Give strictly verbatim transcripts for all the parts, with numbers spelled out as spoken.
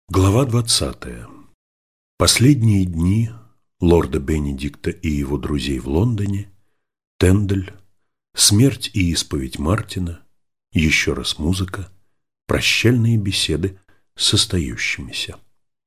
Глава двадцатая. Последние дни лорда Бенедикта и его друзей в Лондоне, Тендель, смерть и исповедь Мартина, еще раз музыка, прощальные беседы с остающимися.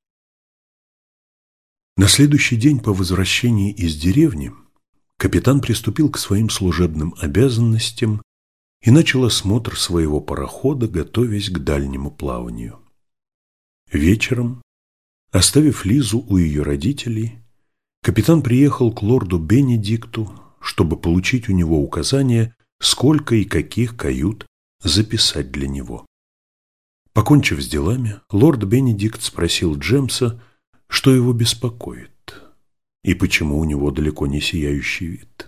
На следующий день по возвращении из деревни капитан приступил к своим служебным обязанностям и начал осмотр своего парохода, готовясь к дальнему плаванию. Вечером, оставив Лизу у ее родителей, капитан приехал к лорду Бенедикту, чтобы получить у него указания, сколько и каких кают записать для него. Покончив с делами, лорд Бенедикт спросил Джемса, что его беспокоит и почему у него далеко не сияющий вид.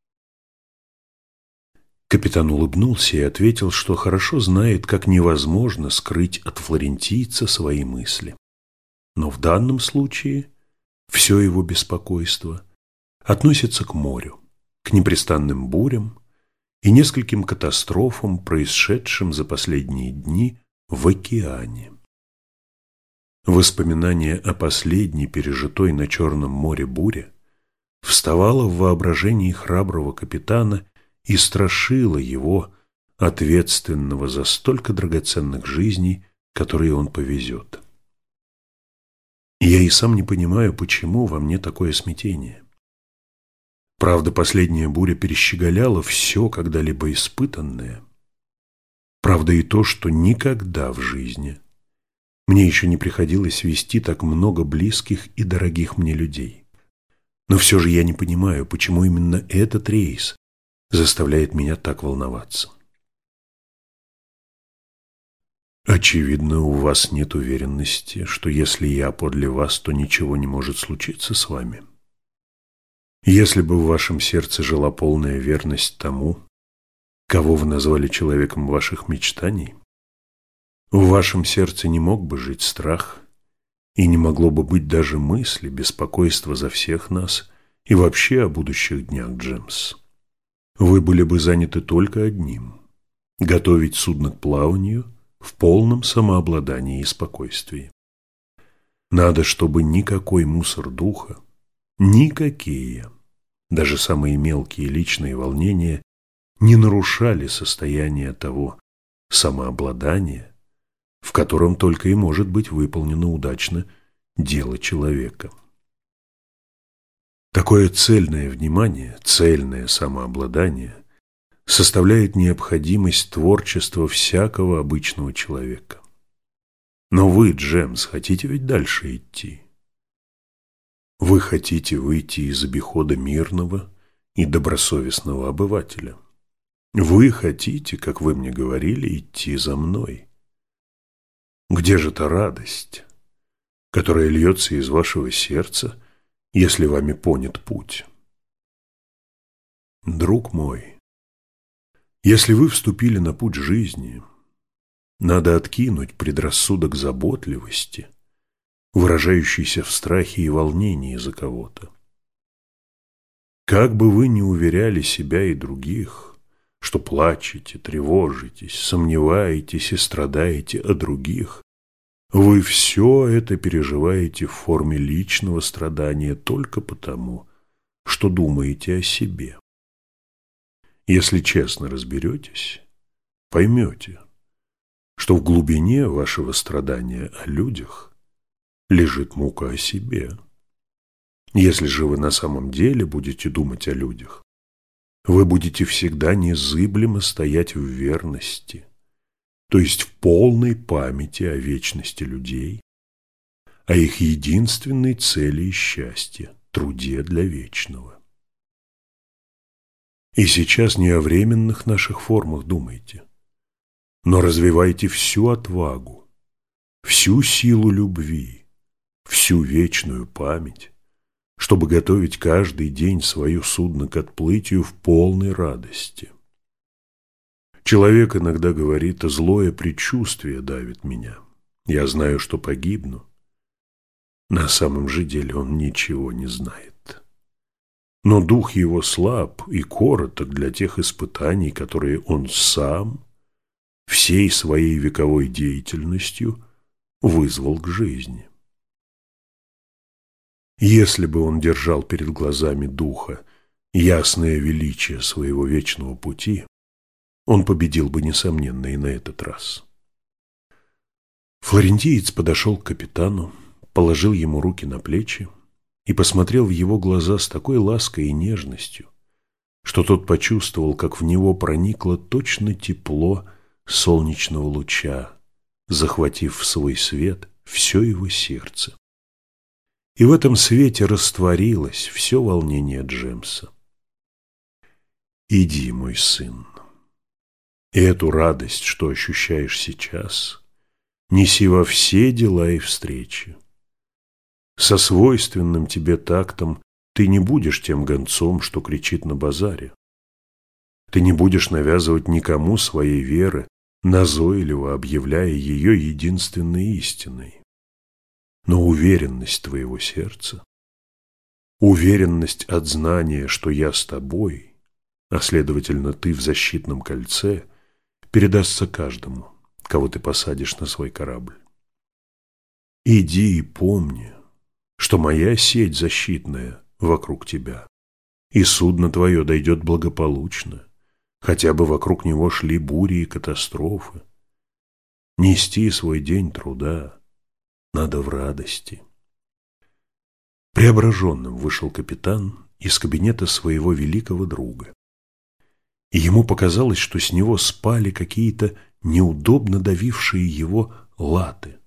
Капитан улыбнулся и ответил, что хорошо знает, как невозможно скрыть от флорентийца свои мысли. Но в данном случае все его беспокойство относится к морю, к непрестанным бурям и нескольким катастрофам, происшедшим за последние дни в океане. Воспоминание о последней пережитой на Черном море буре вставало в воображении храброго капитана и страшило его, ответственного за столько драгоценных жизней, которые он повезет. Я и сам не понимаю, почему во мне такое смятение. Правда, последняя буря перещеголяла все когда-либо испытанное. Правда и то, что никогда в жизни мне еще не приходилось вести так много близких и дорогих мне людей. Но все же я не понимаю, почему именно этот рейс заставляет меня так волноваться. Очевидно, у вас нет уверенности, что если я подле вас, то ничего не может случиться с вами. Если бы в вашем сердце жила полная верность тому, кого вы назвали человеком ваших мечтаний, в вашем сердце не мог бы жить страх, и не могло бы быть даже мысли беспокойства за всех нас и вообще о будущих днях, Джемс. Вы были бы заняты только одним – готовить судно к плаванию в полном самообладании и спокойствии. Надо, чтобы никакой мусор духа, никакие, даже самые мелкие личные волнения не нарушали состояние того самообладания, в котором только и может быть выполнено удачно дело человека. Такое цельное внимание, цельное самообладание составляет необходимость творчества всякого обычного человека. Но вы, Джемс, хотите ведь дальше идти? Вы хотите выйти из обихода мирного и добросовестного обывателя. Вы хотите, как вы мне говорили, идти за мной. Где же та радость, которая льется из вашего сердца, если вами понят путь? Друг мой, если вы вступили на путь жизни, надо откинуть предрассудок заботливости, выражающийся в страхе и волнении за кого-то. Как бы вы ни уверяли себя и других, что плачете, тревожитесь, сомневаетесь и страдаете о других, вы все это переживаете в форме личного страдания только потому, что думаете о себе. Если честно разберетесь, поймете, что в глубине вашего страдания о людях лежит мука о себе. Если же вы на самом деле будете думать о людях, вы будете всегда незыблемо стоять в верности, то есть в полной памяти о вечности людей, о их единственной цели и счастье – труде для вечного. И сейчас не о временных наших формах думайте, но развивайте всю отвагу, всю силу любви, всю вечную память, чтобы готовить каждый день свое судно к отплытию в полной радости. Человек иногда говорит: злое предчувствие давит меня. Я знаю, что погибну. На самом же деле он ничего не знает. Но дух его слаб и короток для тех испытаний, которые он сам всей своей вековой деятельностью вызвал к жизни. Если бы он держал перед глазами духа ясное величие своего вечного пути, он победил бы, несомненно, и на этот раз. Флорентиец подошел к капитану, положил ему руки на плечи и посмотрел в его глаза с такой лаской и нежностью, что тот почувствовал, как в него проникло точно тепло солнечного луча, захватив в свой свет все его сердце. И в этом свете растворилось все волнение Джемса. «Иди, мой сын, и эту радость, что ощущаешь сейчас, неси во все дела и встречи. Со свойственным тебе тактом ты не будешь тем гонцом, что кричит на базаре. Ты не будешь навязывать никому своей веры, назойливо объявляя ее единственной истиной. Но уверенность твоего сердца, уверенность от знания, что я с тобой, а следовательно ты в защитном кольце, передастся каждому, кого ты посадишь на свой корабль. Иди и помни, что моя сеть защитная вокруг тебя, и судно твое дойдет благополучно, хотя бы вокруг него шли бури и катастрофы. Нести свой день труда надо в радости». Преображенным вышел капитан из кабинета своего великого друга, и ему показалось, что с него спали какие-то неудобно давившие его латы.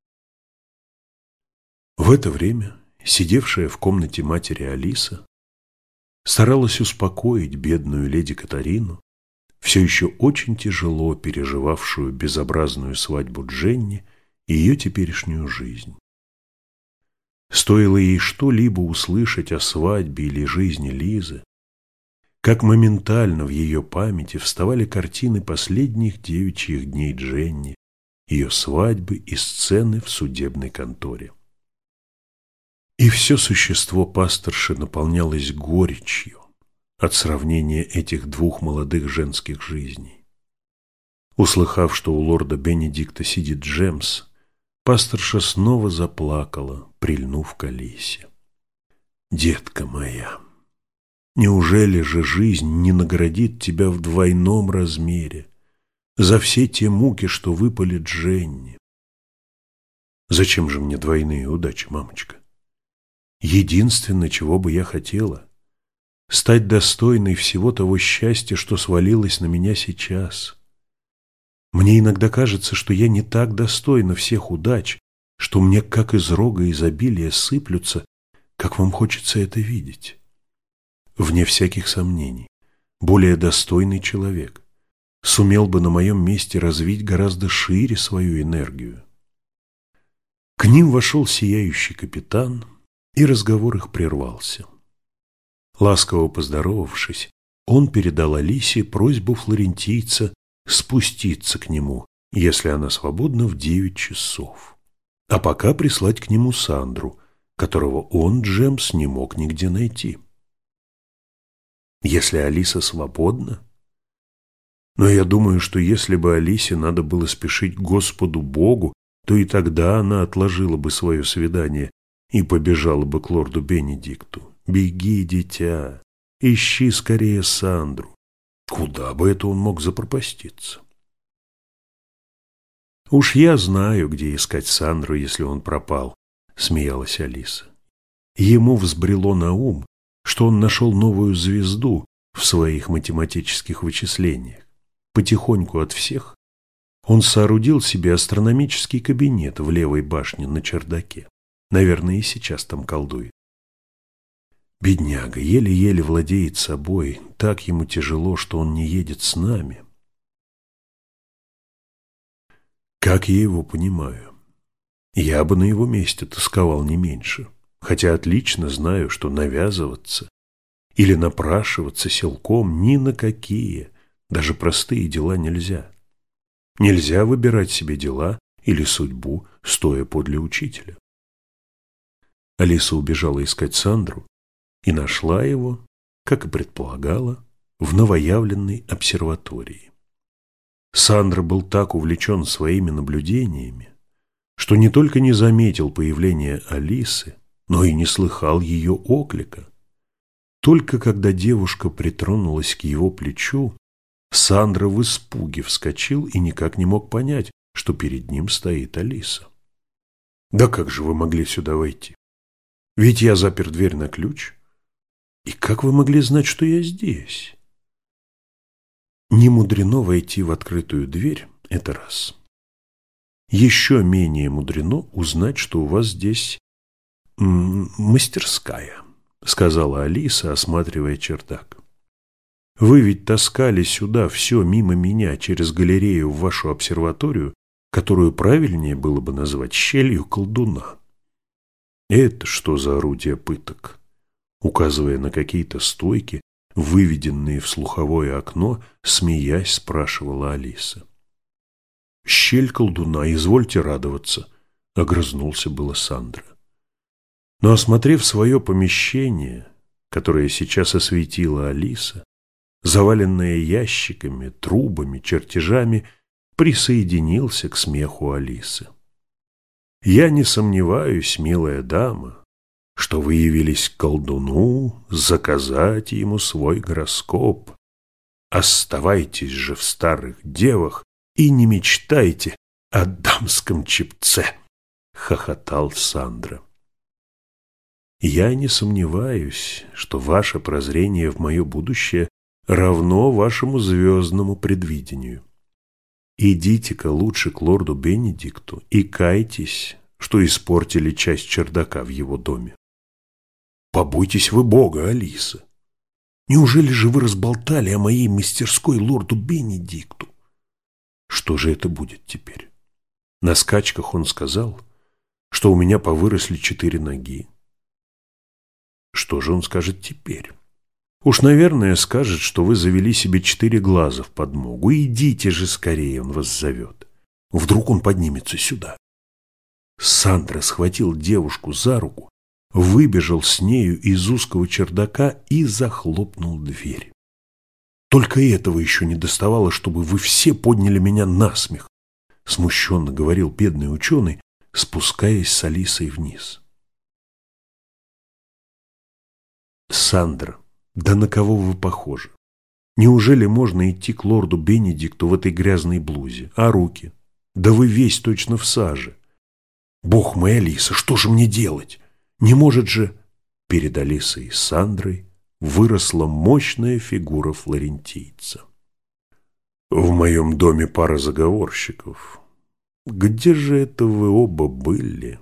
В это время сидевшая в комнате матери Алиса старалась успокоить бедную леди Катарину, все еще очень тяжело переживавшую безобразную свадьбу Дженни и ее теперешнюю жизнь. Стоило ей что-либо услышать о свадьбе или жизни Лизы, как моментально в ее памяти вставали картины последних девичьих дней Дженни, ее свадьбы и сцены в судебной конторе. И все существо пасторши наполнялось горечью от сравнения этих двух молодых женских жизней. Услыхав, что у лорда Бенедикта сидит Джемс, пасторша снова заплакала, прильнув к Алисе. «Детка моя, неужели же жизнь не наградит тебя в двойном размере за все те муки, что выпали Дженни?» «Зачем же мне двойные удачи, мамочка? Единственное, чего бы я хотела, стать достойной всего того счастья, что свалилось на меня сейчас. Мне иногда кажется, что я не так достойна всех удач, что мне как из рога изобилия сыплются, как вам хочется это видеть. Вне всяких сомнений, более достойный человек сумел бы на моем месте развить гораздо шире свою энергию». К ним вошел сияющий капитан, и разговор их прервался. Ласково поздоровавшись, он передал Алисе просьбу флорентийца спуститься к нему, если она свободна, в девять часов, а пока прислать к нему Сандру, которого он, Джемс, не мог нигде найти. Если Алиса свободна? Но я думаю, что если бы Алисе надо было спешить к Господу Богу, то и тогда она отложила бы свое свидание и побежала бы к лорду Бенедикту. «Беги, дитя, ищи скорее Сандру. Куда бы это он мог запропаститься?» «Уж я знаю, где искать Сандру, если он пропал», — смеялась Алиса. Ему взбрело на ум, что он нашел новую звезду в своих математических вычислениях. Потихоньку от всех он соорудил себе астрономический кабинет в левой башне на чердаке. Наверное, и сейчас там колдует. Бедняга еле-еле владеет собой, так ему тяжело, что он не едет с нами. Как я его понимаю? Я бы на его месте тосковал не меньше, хотя отлично знаю, что навязываться или напрашиваться силком ни на какие, даже простые дела нельзя. Нельзя выбирать себе дела или судьбу, стоя подле учителя. Алиса убежала искать Сандру и нашла его, как и предполагала, в новоявленной обсерватории. Сандра был так увлечен своими наблюдениями, что не только не заметил появления Алисы, но и не слыхал ее оклика. Только когда девушка притронулась к его плечу, Сандро в испуге вскочил и никак не мог понять, что перед ним стоит Алиса. «Да как же вы могли сюда войти? Ведь я запер дверь на ключ. И как вы могли знать, что я здесь?» Не мудрено войти в открытую дверь, это раз. Еще менее мудрено узнать, что у вас здесь м- мастерская, сказала Алиса, осматривая чердак. Вы ведь таскали сюда все мимо меня через галерею в вашу обсерваторию, которую правильнее было бы назвать щелью колдуна. Это что за орудие пыток? Указывая на какие-то стойки, выведенные в слуховое окно, смеясь, спрашивала Алиса. «Щель колдуна, извольте радоваться», — огрызнулся было Сандро. Но, осмотрев свое помещение, которое сейчас осветила Алиса, заваленное ящиками, трубами, чертежами, присоединился к смеху Алисы. «Я не сомневаюсь, милая дама, что вы явились к колдуну заказать ему свой гороскоп. Оставайтесь же в старых девах и не мечтайте о дамском чепце», — хохотал Сандро. «Я не сомневаюсь, что ваше прозрение в мое будущее равно вашему звездному предвидению. Идите-ка лучше к лорду Бенедикту и кайтесь, что испортили часть чердака в его доме». «Побойтесь вы Бога, Алиса! Неужели же вы разболтали о моей мастерской лорду Бенедикту? Что же это будет теперь? На скачках он сказал, что у меня повыросли четыре ноги. Что же он скажет теперь? Уж, наверное, скажет, что вы завели себе четыре глаза в подмогу. Идите же скорее, он вас зовет. Вдруг он поднимется сюда». Сандро схватил девушку за руку, выбежал с нею из узкого чердака и захлопнул дверь. «Только этого еще не доставало, чтобы вы все подняли меня на смех», — смущенно говорил бедный ученый, спускаясь с Алисой вниз. «Сандро, да на кого вы похожи? Неужели можно идти к лорду Бенедикту в этой грязной блузе? А руки? Да вы весь точно в саже. Бог мой, Алиса, что же мне делать? Не может же...» Перед Алисой и Сандрой выросла мощная фигура флорентийца. «В моем доме пара заговорщиков. Где же это вы оба были?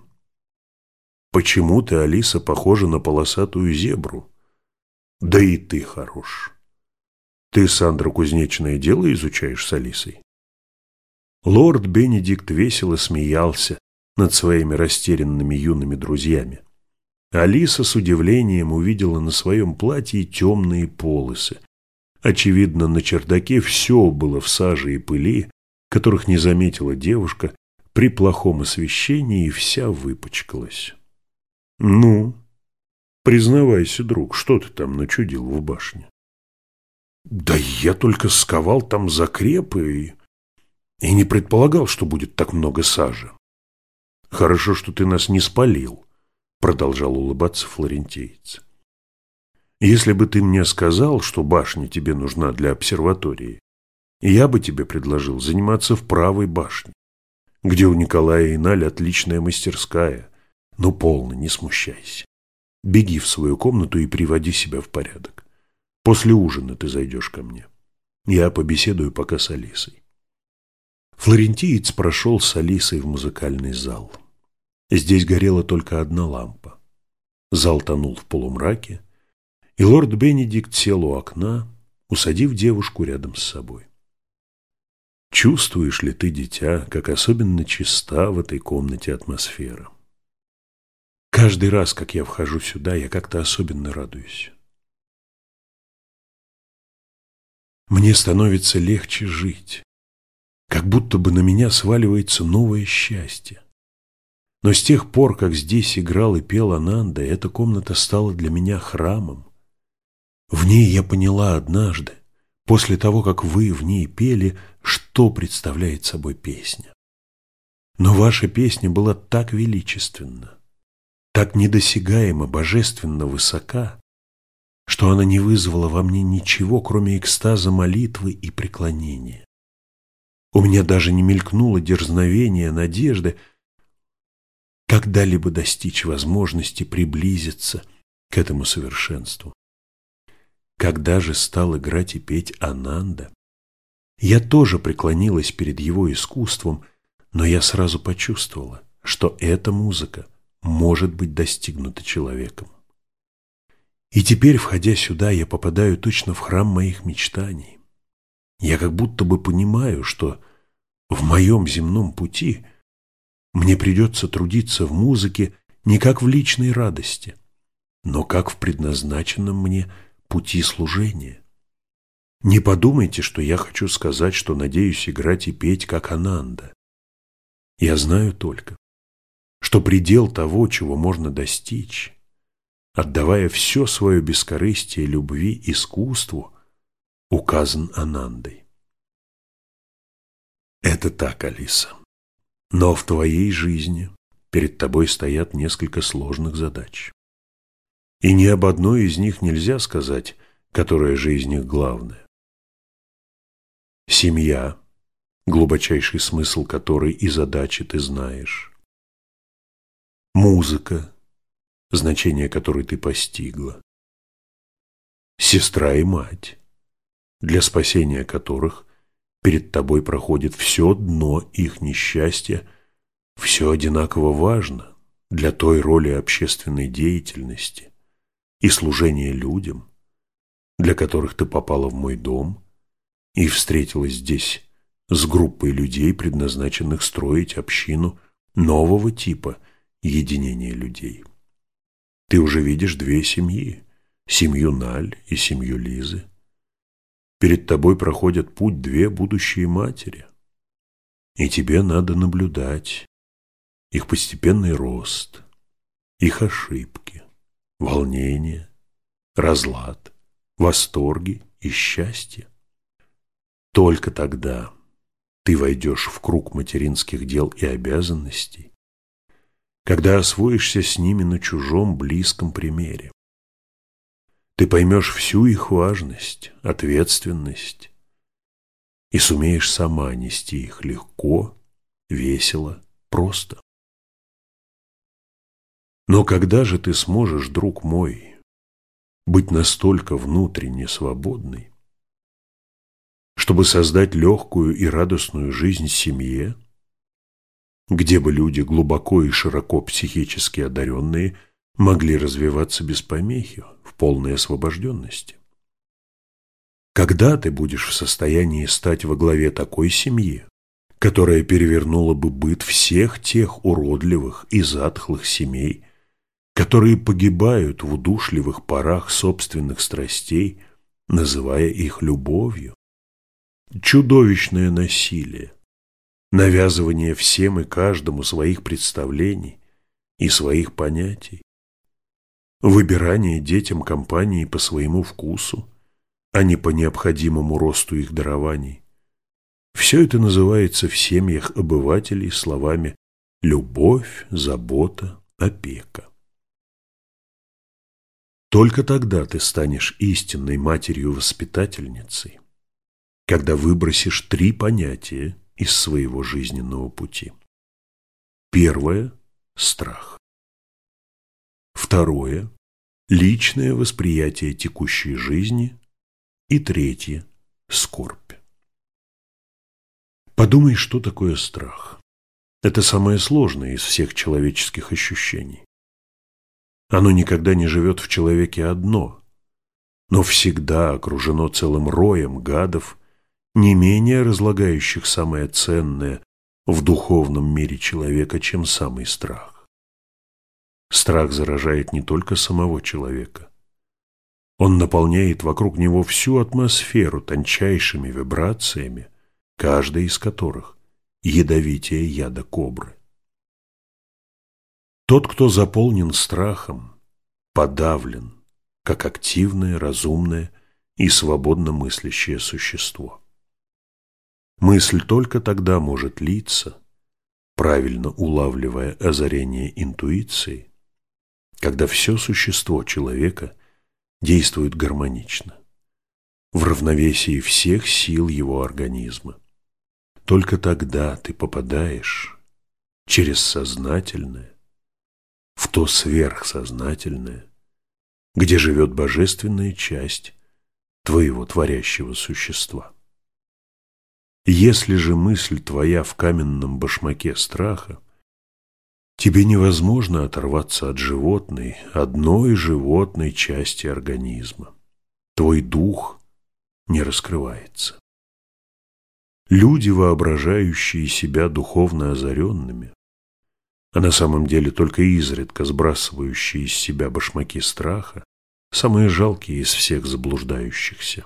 Почему ты, Алиса, похожа на полосатую зебру? Да и ты хорош. Ты, Сандра, кузнечное дело изучаешь с Алисой?» Лорд Бенедикт весело смеялся над своими растерянными юными друзьями. Алиса с удивлением увидела на своем платье темные полосы. Очевидно, на чердаке все было в саже и пыли, которых не заметила девушка при плохом освещении, и вся выпачкалась. «Ну, признавайся, друг, что ты там начудил в башне?» «Да я только сковал там закрепы и, и не предполагал, что будет так много сажи». «Хорошо, что ты нас не спалил», — продолжал улыбаться флорентиец. «Если бы ты мне сказал, что башня тебе нужна для обсерватории, я бы тебе предложил заниматься в правой башне, где у Николая и Наль отличная мастерская. Но полно, не смущайся. Беги в свою комнату и приводи себя в порядок. После ужина ты зайдешь ко мне. Я побеседую пока с Алисой». Флорентиец прошел с Алисой в музыкальный зал. Здесь горела только одна лампа. Зал тонул в полумраке, и лорд Бенедикт сел у окна, усадив девушку рядом с собой. «Чувствуешь ли ты, дитя, как особенно чиста в этой комнате атмосфера? Каждый раз, как я вхожу сюда, я как-то особенно радуюсь. Мне становится легче жить, как будто бы на меня сваливается новое счастье. Но с тех пор, как здесь играл и пел Ананда, эта комната стала для меня храмом. В ней я поняла однажды, после того, как вы в ней пели, что представляет собой песня. Но ваша песня была так величественна, так недосягаемо божественно высока, что она не вызвала во мне ничего, кроме экстаза молитвы и преклонения. У меня даже не мелькнуло дерзновения, надежды когда-либо достичь возможности приблизиться к этому совершенству. Когда же стал играть и петь Ананда, я тоже преклонилась перед его искусством, но я сразу почувствовала, что эта музыка может быть достигнута человеком. И теперь, входя сюда, я попадаю точно в храм моих мечтаний. Я как будто бы понимаю, что в моем земном пути мне придется трудиться в музыке не как в личной радости, но как в предназначенном мне пути служения. Не подумайте, что я хочу сказать, что надеюсь играть и петь, как Ананда. Я знаю только, что предел того, чего можно достичь, отдавая все свое бескорыстие любви искусству, указан Анандой. Это так, Алиса. Но в твоей жизни перед тобой стоят несколько сложных задач. И ни об одной из них нельзя сказать, которая же из них главная. Семья, глубочайший смысл которой и задачи ты знаешь. Музыка, значение которой ты постигла. Сестра и мать, для спасения которых перед тобой проходит все дно их несчастья, все одинаково важно для той роли общественной деятельности и служения людям, для которых ты попала в мой дом и встретилась здесь с группой людей, предназначенных строить общину нового типа единения людей. Ты уже видишь две семьи, семью Наль и семью Лизы. Перед тобой проходят путь две будущие матери, и тебе надо наблюдать их постепенный рост, их ошибки, волнения, разлад, восторги и счастье. Только тогда ты войдешь в круг материнских дел и обязанностей, когда освоишься с ними на чужом близком примере. Ты поймешь всю их важность, ответственность и сумеешь сама нести их легко, весело, просто. Но когда же ты сможешь, друг мой, быть настолько внутренне свободной, чтобы создать легкую и радостную жизнь в семье, где бы люди глубоко и широко психически одаренные могли развиваться без помехи, в полной освобожденности? Когда ты будешь в состоянии стать во главе такой семьи, которая перевернула бы быт всех тех уродливых и затхлых семей, которые погибают в удушливых парах собственных страстей, называя их любовью? Чудовищное насилие, навязывание всем и каждому своих представлений и своих понятий, выбирание детям компании по своему вкусу, а не по необходимому росту их дарований. Все это называется в семьях обывателей словами «любовь», «забота», «опека». Только тогда ты станешь истинной матерью-воспитательницей, когда выбросишь три понятия из своего жизненного пути. Первое – страх. Второе – личное восприятие текущей жизни. И третье – скорбь. Подумай, что такое страх. Это самое сложное из всех человеческих ощущений. Оно никогда не живет в человеке одно, но всегда окружено целым роем гадов, не менее разлагающих самое ценное в духовном мире человека, чем самый страх. Страх заражает не только самого человека. Он наполняет вокруг него всю атмосферу тончайшими вибрациями, каждая из которых ядовитее яда кобры. Тот, кто заполнен страхом, подавлен, как активное, разумное и свободно мыслящее существо. Мысль только тогда может литься, правильно улавливая озарение интуиции, когда все существо человека действует гармонично, в равновесии всех сил его организма. Только тогда ты попадаешь через сознательное в то сверхсознательное, где живет божественная часть твоего творящего существа. Если же мысль твоя в каменном башмаке страха, тебе невозможно оторваться от животной, одной животной части организма. Твой дух не раскрывается. Люди, воображающие себя духовно озаренными, а на самом деле только изредка сбрасывающие из себя башмаки страха, самые жалкие из всех заблуждающихся.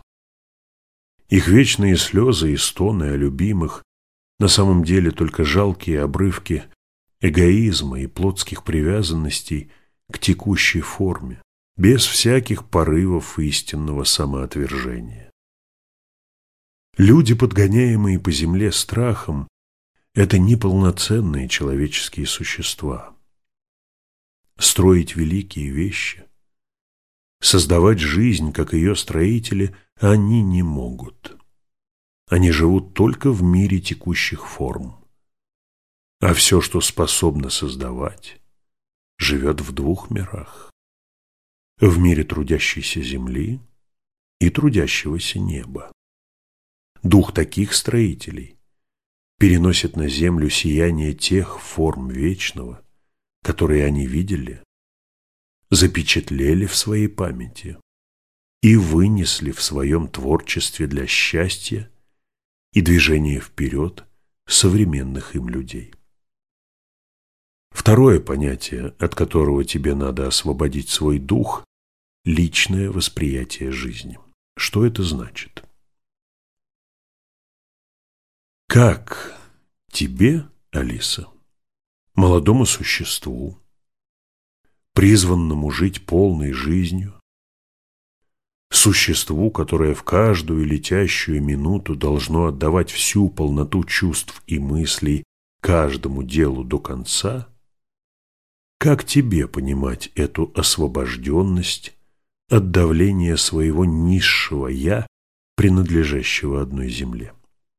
Их вечные слезы и стоны о любимых на самом деле только жалкие обрывки эгоизма и плотских привязанностей к текущей форме, без всяких порывов истинного самоотвержения. Люди, подгоняемые по земле страхом, это неполноценные человеческие существа. Строить великие вещи, создавать жизнь, как ее строители, они не могут. Они живут только в мире текущих форм. А все, что способно создавать, живет в двух мирах. В мире трудящейся земли и трудящегося неба. Дух таких строителей переносит на землю сияние тех форм вечного, которые они видели, запечатлели в своей памяти и вынесли в своем творчестве для счастья и движения вперед современных им людей. Второе понятие, от которого тебе надо освободить свой дух – личное восприятие жизни. Что это значит? Как тебе, Алиса, молодому существу, призванному жить полной жизнью, существу, которое в каждую летящую минуту должно отдавать всю полноту чувств и мыслей каждому делу до конца, как тебе понимать эту освобожденность от давления своего низшего «я», принадлежащего одной земле?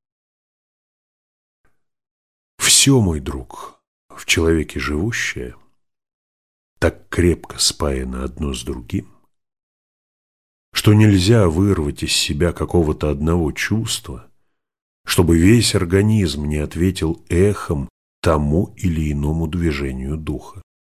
Все, мой друг, в человеке живущее, так крепко спаяно одно с другим, что нельзя вырвать из себя какого-то одного чувства, чтобы весь организм не ответил эхом тому или иному движению духа.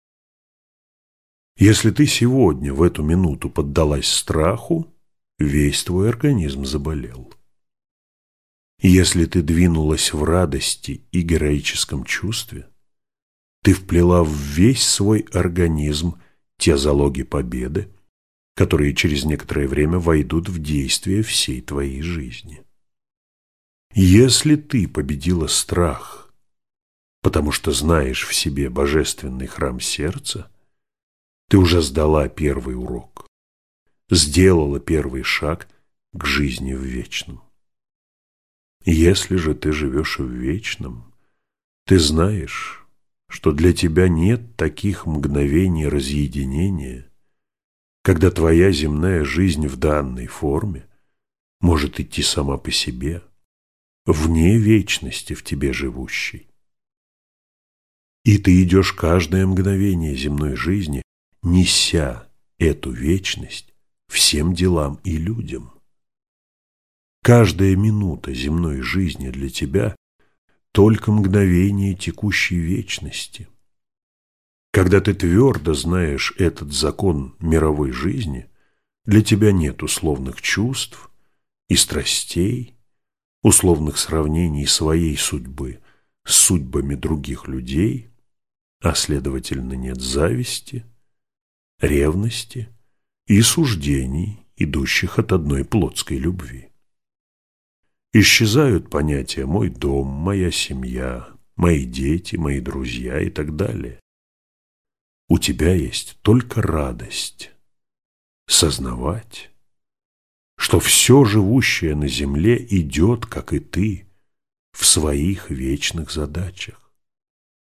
Если ты сегодня в эту минуту поддалась страху, весь твой организм заболел. Если ты двинулась в радости и героическом чувстве, ты вплела в весь свой организм те залоги победы, которые через некоторое время войдут в действие всей твоей жизни. Если ты победила страх, потому что знаешь в себе божественный храм сердца, ты уже сдала первый урок, сделала первый шаг к жизни в вечном. Если же ты живешь в вечном, ты знаешь, что для тебя нет таких мгновений разъединения, когда твоя земная жизнь в данной форме может идти сама по себе, вне вечности в тебе живущей. И ты идешь каждое мгновение земной жизни, неся эту вечность всем делам и людям. Каждая минута земной жизни для тебя – только мгновение текущей вечности. Когда ты твердо знаешь этот закон мировой жизни, для тебя нет условных чувств и страстей, условных сравнений своей судьбы с судьбами других людей, а следовательно нет зависти, ревности и суждений, идущих от одной плотской любви. Исчезают понятия «мой дом», «моя семья», «мои дети», «мои друзья» и так далее. У тебя есть только радость сознавать, что все живущее на земле идет, как и ты, в своих вечных задачах.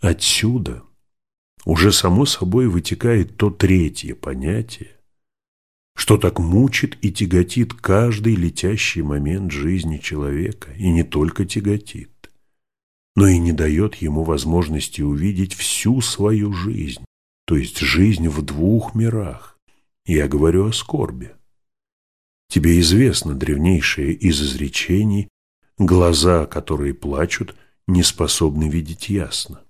Отсюда уже само собой вытекает то третье понятие, что так мучит и тяготит каждый летящий момент жизни человека, и не только тяготит, но и не дает ему возможности увидеть всю свою жизнь, то есть жизнь в двух мирах. Я говорю о скорби. Тебе известно древнейшее из изречений: глаза, которые плачут, не способны видеть ясно.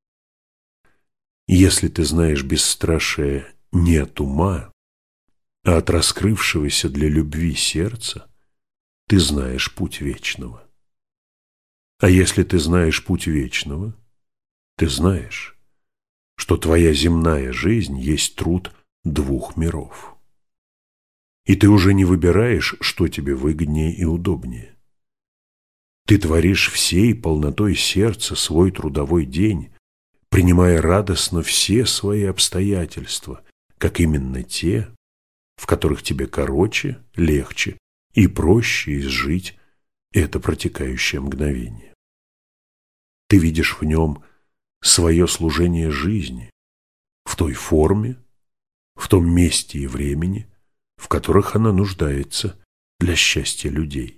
Если ты знаешь бесстрашие не от ума, а от раскрывшегося для любви сердца, ты знаешь путь вечного. А если ты знаешь путь вечного, ты знаешь, что твоя земная жизнь есть труд двух миров. И ты уже не выбираешь, что тебе выгоднее и удобнее. Ты творишь всей полнотой сердца свой трудовой день, принимая радостно все свои обстоятельства, как именно те, в которых тебе короче, легче и проще изжить это протекающее мгновение. Ты видишь в нем свое служение жизни, в той форме, в том месте и времени, в которых она нуждается для счастья людей.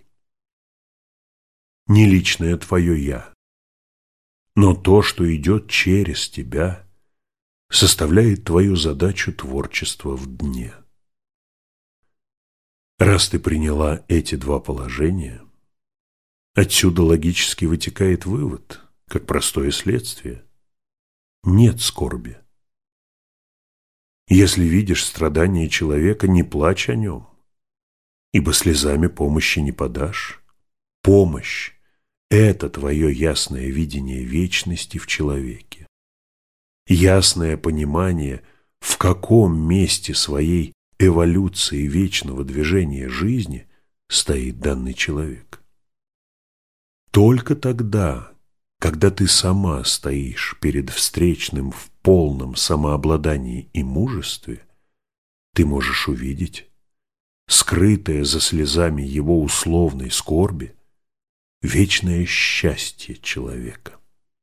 Не личное твое «я», но то, что идет через тебя, составляет твою задачу творчества в дне. Раз ты приняла эти два положения, отсюда логически вытекает вывод, как простое следствие: нет скорби. Если видишь страдания человека, не плачь о нем, ибо слезами помощи не подашь. Помощь – это твое ясное видение вечности в человеке, ясное понимание, в каком месте своей эволюции вечного движения жизни стоит данный человек. Только тогда, когда ты сама стоишь перед встречным в полном самообладании и мужестве, ты можешь увидеть скрытое за слезами его условной скорби вечное счастье человека.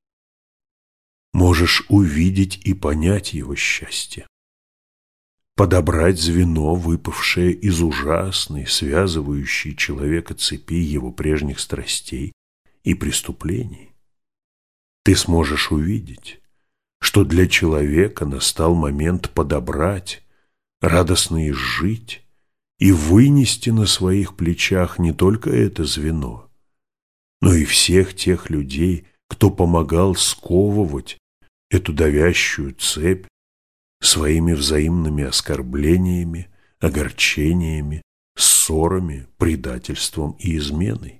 Можешь увидеть и понять его счастье, подобрать звено, выпавшее из ужасной, связывающей человека цепи его прежних страстей и преступлений. Ты сможешь увидеть, что для человека настал момент подобрать, радостно изжить и вынести на своих плечах не только это звено, но и всех тех людей, кто помогал сковывать эту давящую цепь своими взаимными оскорблениями, огорчениями, ссорами, предательством и изменой.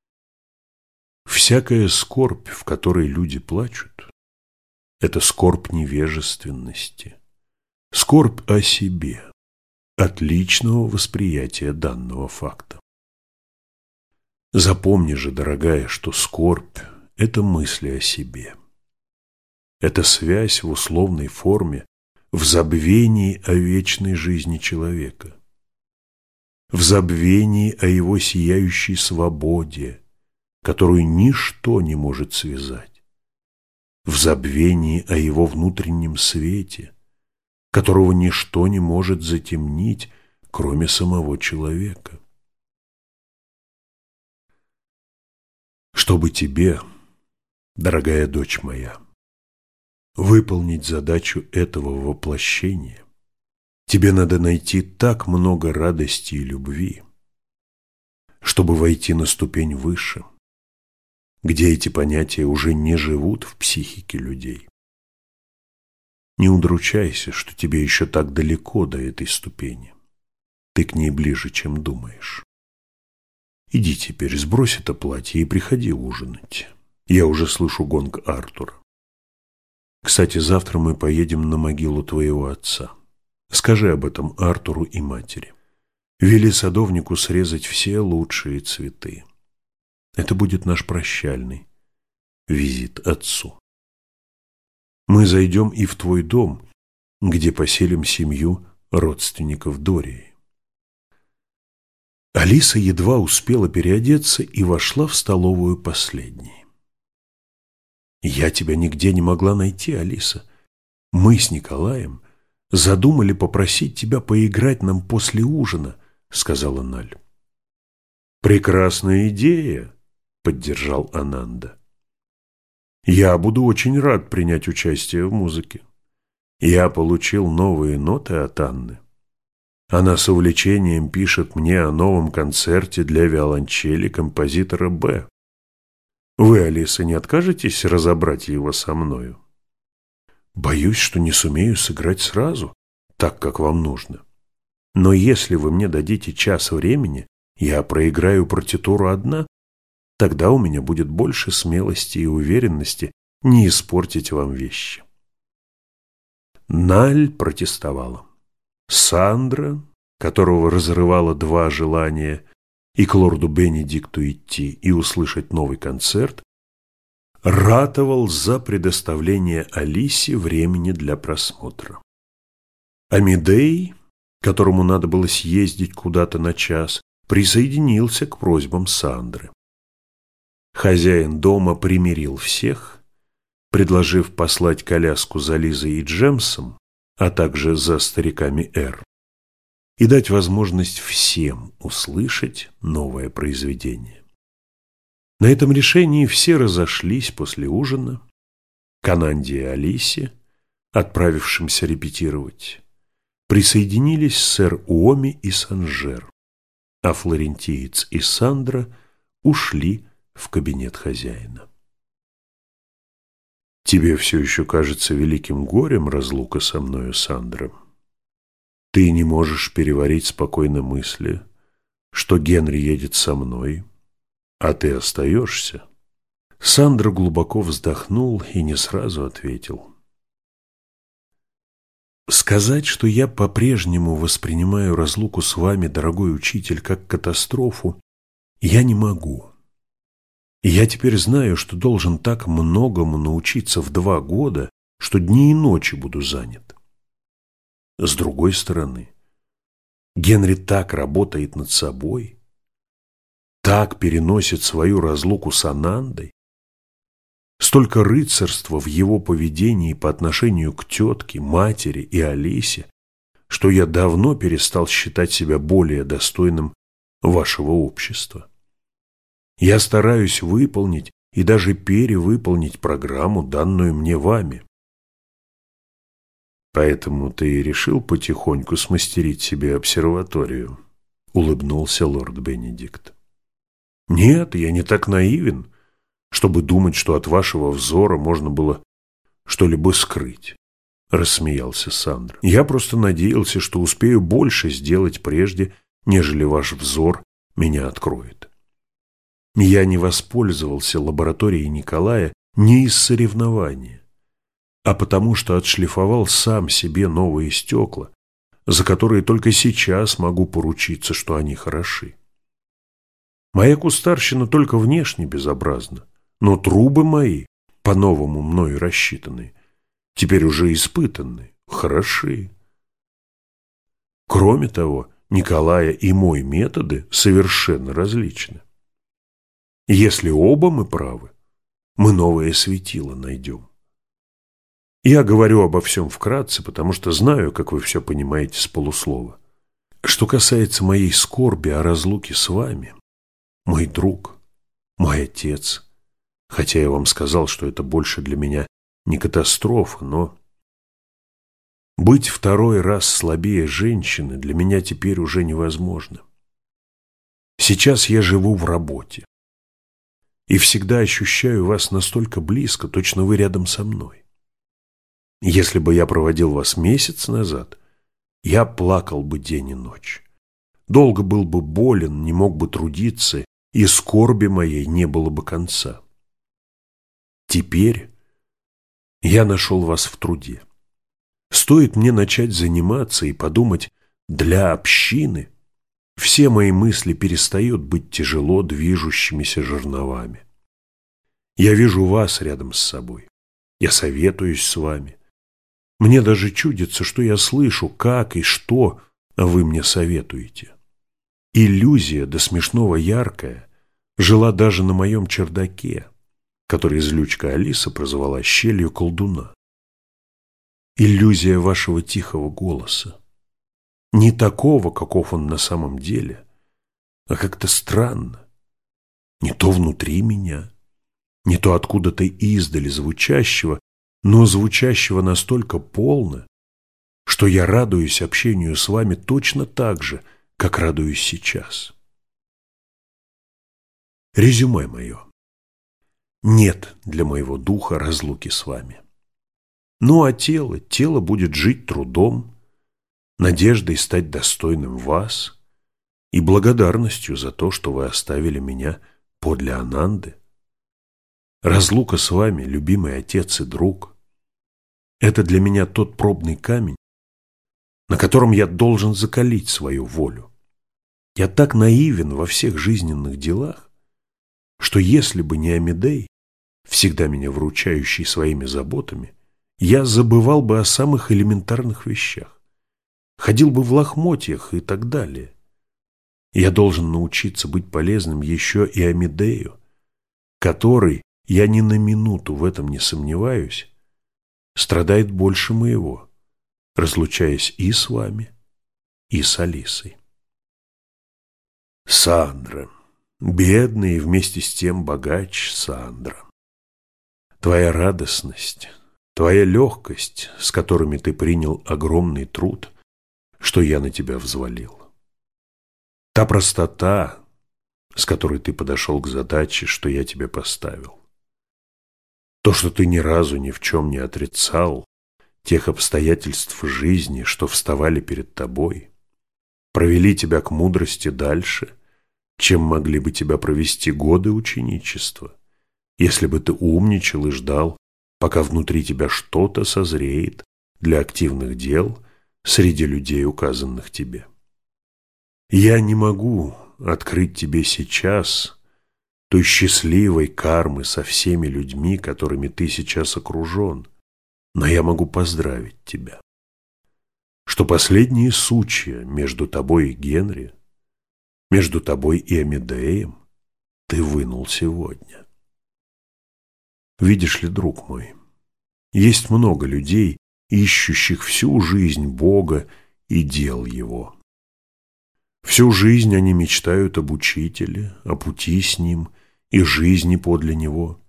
Всякая скорбь, в которой люди плачут, это скорбь невежественности, скорбь о себе, от личного восприятия данного факта. Запомни же, дорогая, что скорбь – это мысли о себе. Это связь в условной форме в забвении о вечной жизни человека, в забвении о его сияющей свободе, которую ничто не может связать, в забвении о его внутреннем свете, которого ничто не может затемнить, кроме самого человека. Чтобы тебе, дорогая дочь моя, выполнить задачу этого воплощения, тебе надо найти так много радости и любви, чтобы войти на ступень выше, где эти понятия уже не живут в психике людей. Не удручайся, что тебе еще так далеко до этой ступени. Ты к ней ближе, чем думаешь. Иди теперь, сбрось это платье и приходи ужинать. Я уже слышу гонг Артура. Кстати, завтра мы поедем на могилу твоего отца. Скажи об этом Артуру и матери. Вели садовнику срезать все лучшие цветы. Это будет наш прощальный визит отцу. Мы зайдем и в твой дом, где поселим семью родственников Дории. Алиса едва успела переодеться и вошла в столовую последней. Я тебя нигде не могла найти, Алиса. Мы с Николаем задумали попросить тебя поиграть нам после ужина, сказала Наль. Прекрасная идея, поддержал Ананда. Я буду очень рад принять участие в музыке. Я получил новые ноты от Анны. Она с увлечением пишет мне о новом концерте для виолончели композитора Б. Вы, Алиса, не откажетесь разобрать его со мною? Боюсь, что не сумею сыграть сразу, так, как вам нужно. Но если вы мне дадите час времени, я проиграю партитуру одна, тогда у меня будет больше смелости и уверенности не испортить вам вещи. Наль протестовала. Сандра, которого разрывало два желания, и к лорду Бенедикту идти и услышать новый концерт, ратовал за предоставление Алисе времени для просмотра. Амедей, которому надо было съездить куда-то на час, присоединился к просьбам Сандры. Хозяин дома примирил всех, предложив послать коляску за Лизой и Джемсом, а также за стариками Р, и дать возможность всем услышать новое произведение. На этом решении все разошлись после ужина. К Ананде и Алисе, отправившимся репетировать, присоединились сэр Уоми и Санжер, а флорентиец и Сандра ушли в кабинет хозяина. Тебе все еще кажется великим горем разлука со мною, Сандра. Ты не можешь переварить спокойно мысли, что Генри едет со мной, а ты остаешься. Сандра глубоко вздохнул и не сразу ответил. Сказать, что я по-прежнему воспринимаю разлуку с вами, дорогой учитель, как катастрофу, я не могу. И я теперь знаю, что должен так многому научиться в два года, что дни и ночи буду занят. С другой стороны, Генри так работает над собой, так переносит свою разлуку с Анандой, столько рыцарства в его поведении по отношению к тетке, матери и Алисе, что я давно перестал считать себя более достойным вашего общества. Я стараюсь выполнить и даже перевыполнить программу, данную мне вами. Поэтому ты и решил потихоньку смастерить себе обсерваторию, улыбнулся лорд Бенедикт. Нет, я не так наивен, чтобы думать, что от вашего взора можно было что-либо скрыть, рассмеялся Сандра. Я просто надеялся, что успею больше сделать прежде, нежели ваш взор меня откроет. Я не воспользовался лабораторией Николая не из соревнования, а потому что отшлифовал сам себе новые стекла, за которые только сейчас могу поручиться, что они хороши. Моя кустарщина только внешне безобразна, но трубы мои, по-новому мною рассчитанные, теперь уже испытаны, хороши. Кроме того, Николая и мой методы совершенно различны. Если оба мы правы, мы новое светило найдем. Я говорю обо всем вкратце, потому что знаю, как вы все понимаете с полуслова. Что касается моей скорби о разлуке с вами, мой друг, мой отец, хотя я вам сказал, что это больше для меня не катастрофа, но быть второй раз слабее женщины для меня теперь уже невозможно. Сейчас я живу в работе и всегда ощущаю вас настолько близко, точно вы рядом со мной. Если бы я проводил вас месяц назад, я плакал бы день и ночь. Долго был бы болен, не мог бы трудиться, и скорби моей не было бы конца. Теперь я нашел вас в труде. Стоит мне начать заниматься и подумать для общины, все мои мысли перестают быть тяжело движущимися жерновами. Я вижу вас рядом с собой. Я советуюсь с вами. Мне даже чудится, что я слышу, как и что вы мне советуете. Иллюзия до смешного яркая жила даже на моем чердаке. который злючка Алиса прозвала щелью колдуна. Иллюзия вашего тихого голоса. Не такого, каков он на самом деле, а как-то странно. Не то внутри меня, не то откуда-то издали звучащего, но звучащего настолько полно, что я радуюсь общению с вами точно так же, как радуюсь сейчас. Резюме мое. Нет для моего духа разлуки с вами. Ну а тело, тело будет жить трудом, надеждой стать достойным вас и благодарностью за то, что вы оставили меня подле Ананды. Разлука с вами, любимый отец и друг, это для меня тот пробный камень, на котором я должен закалить свою волю. Я так наивен во всех жизненных делах, что если бы не Амедей, всегда меня вручающий своими заботами, я забывал бы о самых элементарных вещах, ходил бы в лохмотьях и так далее. Я должен научиться быть полезным еще и Амедею, который, я ни на минуту в этом не сомневаюсь, страдает больше моего, разлучаясь и с вами, и с Алисой. Сандра, бедный и вместе с тем богач Сандра, твоя радостность, твоя легкость, с которыми ты принял огромный труд, что я на тебя взвалил. Та простота, с которой ты подошел к задаче, что я тебе поставил. То, что ты ни разу ни в чем не отрицал тех обстоятельств жизни, что вставали перед тобой, провели тебя к мудрости дальше, чем могли бы тебя провести годы ученичества, если бы ты умничал и ждал, пока внутри тебя что-то созреет для активных дел среди людей, указанных тебе. Я не могу открыть тебе сейчас той счастливой кармы со всеми людьми, которыми ты сейчас окружен, но я могу поздравить тебя, что последние сучья между тобой и Генри, между тобой и Амедеем ты вынул сегодня. Видишь ли, друг мой, есть много людей, ищущих всю жизнь Бога и дел Его. Всю жизнь они мечтают об учителе, о пути с ним и жизни подле него.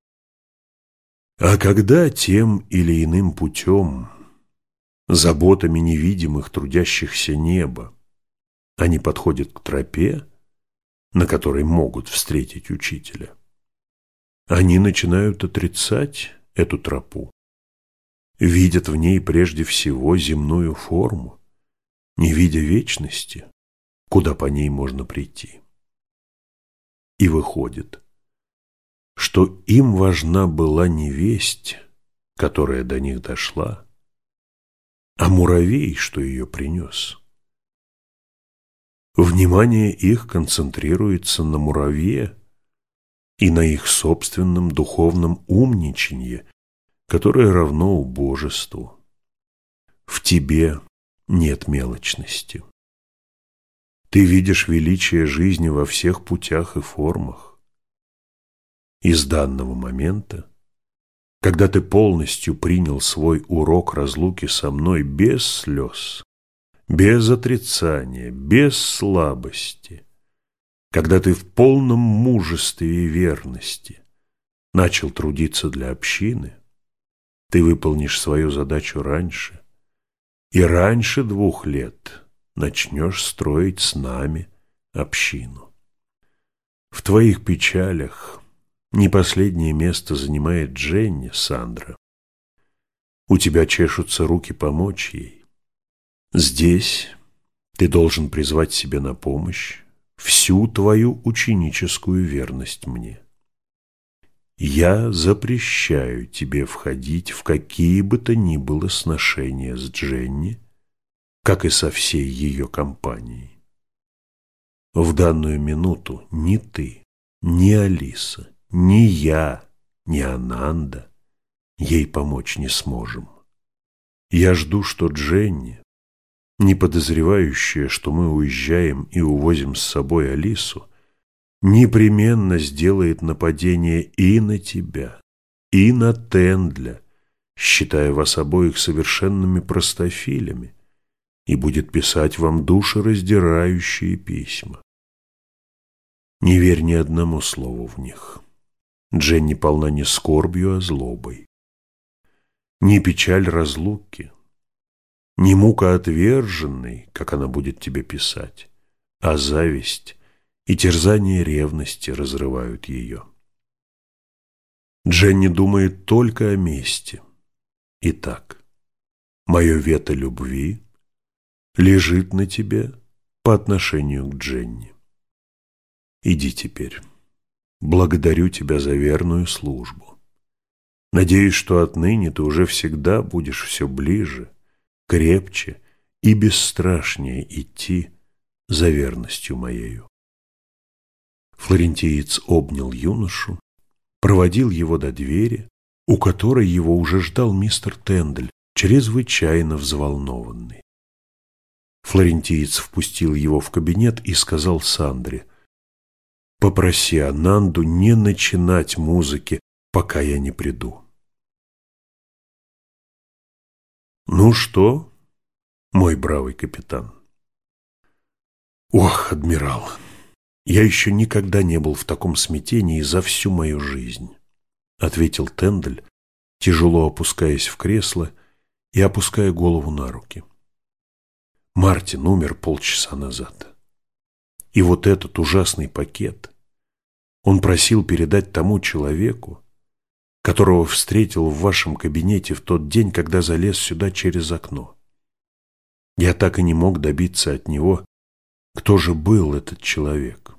А когда тем или иным путем, заботами невидимых трудящихся неба, они подходят к тропе, на которой могут встретить учителя, они начинают отрицать эту тропу, видят в ней прежде всего земную форму, не видя вечности, куда по ней можно прийти. И выходит, что им важна была не весть, которая до них дошла, а муравей, что ее принес. Внимание их концентрируется на муравье и на их собственном духовном умничанье, которое равно убожеству. В тебе нет мелочности. Ты видишь величие жизни во всех путях и формах. И с данного момента, когда ты полностью принял свой урок разлуки со мной без слез, без отрицания, без слабости, когда ты в полном мужестве и верности начал трудиться для общины, ты выполнишь свою задачу раньше, и раньше двух лет начнешь строить с нами общину. В твоих печалях не последнее место занимает Дженни, Сандра. У тебя чешутся руки помочь ей. Здесь ты должен призвать себе на помощь всю твою ученическую верность мне. Я запрещаю тебе входить в какие бы то ни было сношения с Дженни, как и со всей ее компанией. В данную минуту ни ты, ни Алиса, ни я, ни Ананда ей помочь не сможем. Я жду, что Дженни, не подозревающая, что мы уезжаем и увозим с собой Алису, непременно сделает нападение и на тебя, и на Тендля, считая вас обоих совершенными простофилями, и будет писать вам душераздирающие письма. Не верь ни одному слову в них. Дженни полна не скорбью, а злобой. Не печаль разлуки, не мука отверженной, как она будет тебе писать, а зависть и терзание ревности разрывают ее. Дженни думает только о мести. Итак, мое вето любви лежит на тебе по отношению к Дженни. Иди теперь. Благодарю тебя за верную службу. Надеюсь, что отныне ты уже всегда будешь все ближе, крепче и бесстрашнее идти за верностью моею. Флорентиец обнял юношу, проводил его до двери, у которой его уже ждал мистер Тендель, чрезвычайно взволнованный. Флорентиец впустил его в кабинет и сказал Сандре: «Попроси Ананду не начинать музыки, пока я не приду». «Ну что, мой бравый капитан?» «Ох, адмирал, я еще никогда не был в таком смятении за всю мою жизнь», — ответил Тендель, тяжело опускаясь в кресло и опуская голову на руки. «Мартин умер полчаса назад. И вот этот ужасный пакет он просил передать тому человеку, которого встретил в вашем кабинете в тот день, когда залез сюда через окно. Я так и не мог добиться от него, кто же был этот человек».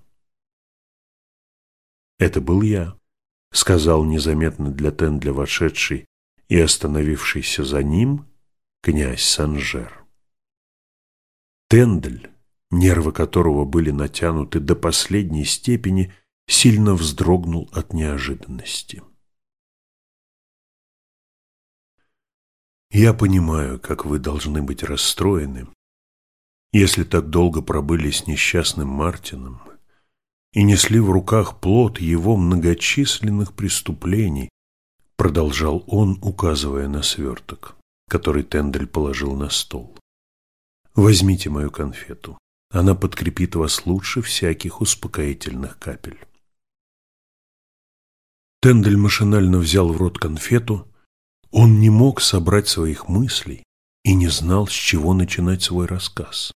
«Это был я», — сказал незаметно для Тендля вошедший и остановившийся за ним князь Санжер. Тендель, нервы которого были натянуты до последней степени, сильно вздрогнул от неожиданности. «Я понимаю, как вы должны быть расстроены, если так долго пробыли с несчастным Мартином и несли в руках плод его многочисленных преступлений», продолжал он, указывая на сверток, который Тендель положил на стол. «Возьмите мою конфету, она подкрепит вас лучше всяких успокоительных капель». Тендель машинально взял в рот конфету. Он не мог собрать своих мыслей и не знал, с чего начинать свой рассказ.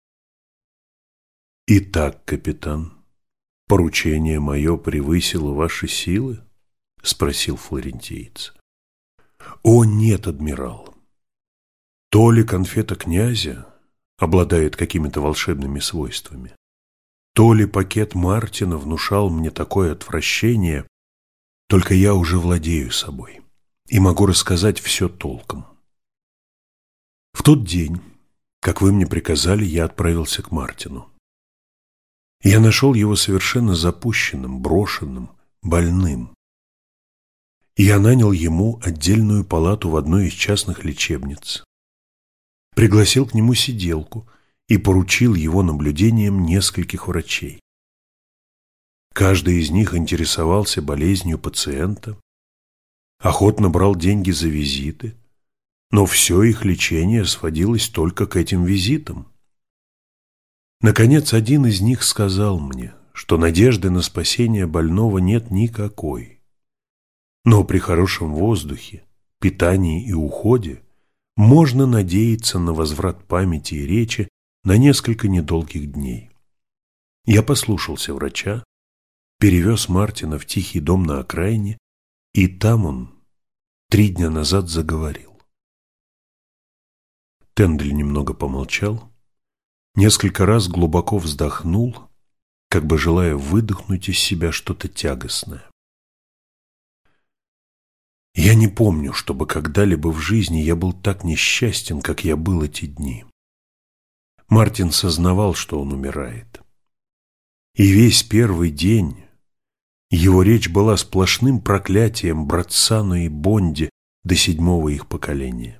«Итак, капитан, поручение мое превысило ваши силы?» — спросил флорентиец. «О, нет, адмирал. То ли конфета князя обладает какими-то волшебными свойствами, то ли пакет Мартина внушал мне такое отвращение, только я уже владею собой и могу рассказать все толком. В тот день, как вы мне приказали, я отправился к Мартину. Я нашел его совершенно запущенным, брошенным, больным. Я нанял ему отдельную палату в одной из частных лечебниц, пригласил к нему сиделку и поручил его наблюдением нескольких врачей. Каждый из них интересовался болезнью пациента, охотно брал деньги за визиты, но все их лечение сводилось только к этим визитам. Наконец, один из них сказал мне, что надежды на спасение больного нет никакой, но при хорошем воздухе, питании и уходе можно надеяться на возврат памяти и речи на несколько недолгих дней. Я послушался врача, перевез Мартина в тихий дом на окраине, и там он три дня назад заговорил. Тендель немного помолчал, несколько раз глубоко вздохнул, как бы желая выдохнуть из себя что-то тягостное. Я не помню, чтобы когда-либо в жизни я был так несчастен, как я был эти дни. Мартин сознавал, что он умирает. И весь первый день его речь была сплошным проклятием Братцану и Бонди до седьмого их поколения.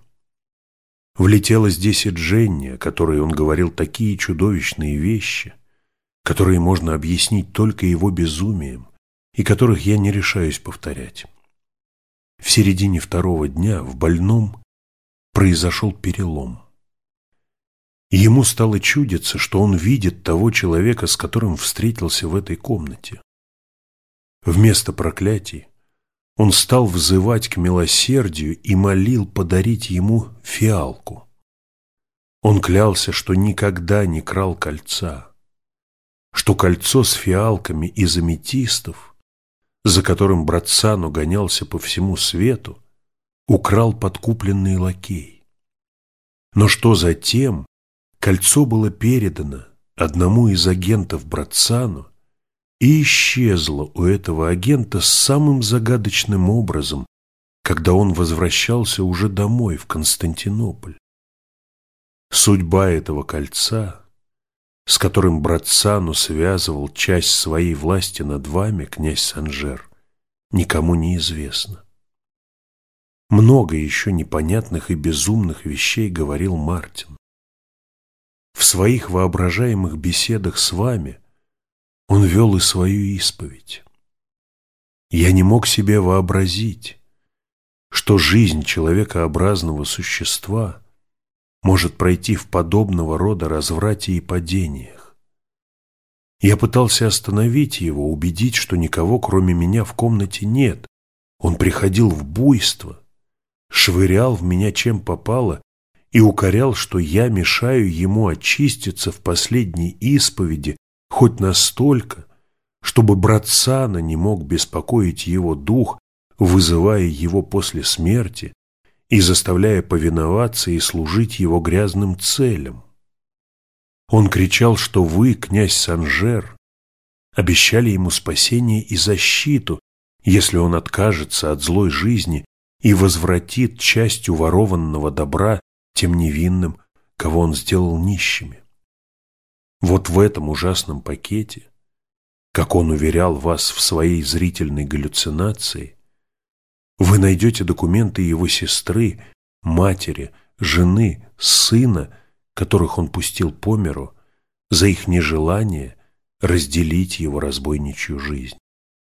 Влетела здесь и Дженни, о которой он говорил такие чудовищные вещи, которые можно объяснить только его безумием и которых я не решаюсь повторять. В середине второго дня в больном произошел перелом. Ему стало чудиться, что он видит того человека, с которым встретился в этой комнате. Вместо проклятий он стал взывать к милосердию и молил подарить ему фиалку. Он клялся, что никогда не крал кольца, что кольцо с фиалками из аметистов, за которым Братцано гонялся по всему свету, украл подкупленный лакей. Но что затем кольцо было передано одному из агентов Братцано и исчезло у этого агента самым загадочным образом, когда он возвращался уже домой, в Константинополь. Судьба этого кольца, с которым Братцано связывал часть своей власти над вами, князь Санжер, никому не известна. Много еще непонятных и безумных вещей говорил Мартин. В своих воображаемых беседах с вами он вел и свою исповедь. Я не мог себе вообразить, что жизнь человекообразного существа может пройти в подобного рода разврате и падениях. Я пытался остановить его, убедить, что никого, кроме меня, в комнате нет. Он приходил в буйство, швырял в меня чем попало и укорял, что я мешаю ему очиститься в последней исповеди хоть настолько, чтобы Братцано не мог беспокоить его дух, вызывая его после смерти и заставляя повиноваться и служить его грязным целям. Он кричал, что вы, князь Санжер, обещали ему спасение и защиту, если он откажется от злой жизни и возвратит часть уворованного добра тем невинным, кого он сделал нищими. Вот в этом ужасном пакете, как он уверял вас в своей зрительной галлюцинации, вы найдете документы его сестры, матери, жены, сына, которых он пустил по миру за их нежелание разделить его разбойничью жизнь.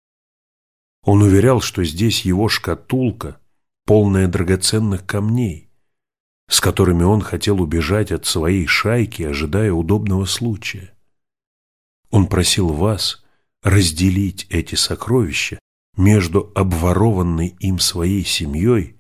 Он уверял, что здесь его шкатулка, полная драгоценных камней, с которыми он хотел убежать от своей шайки, ожидая удобного случая. Он просил вас разделить эти сокровища между обворованной им своей семьей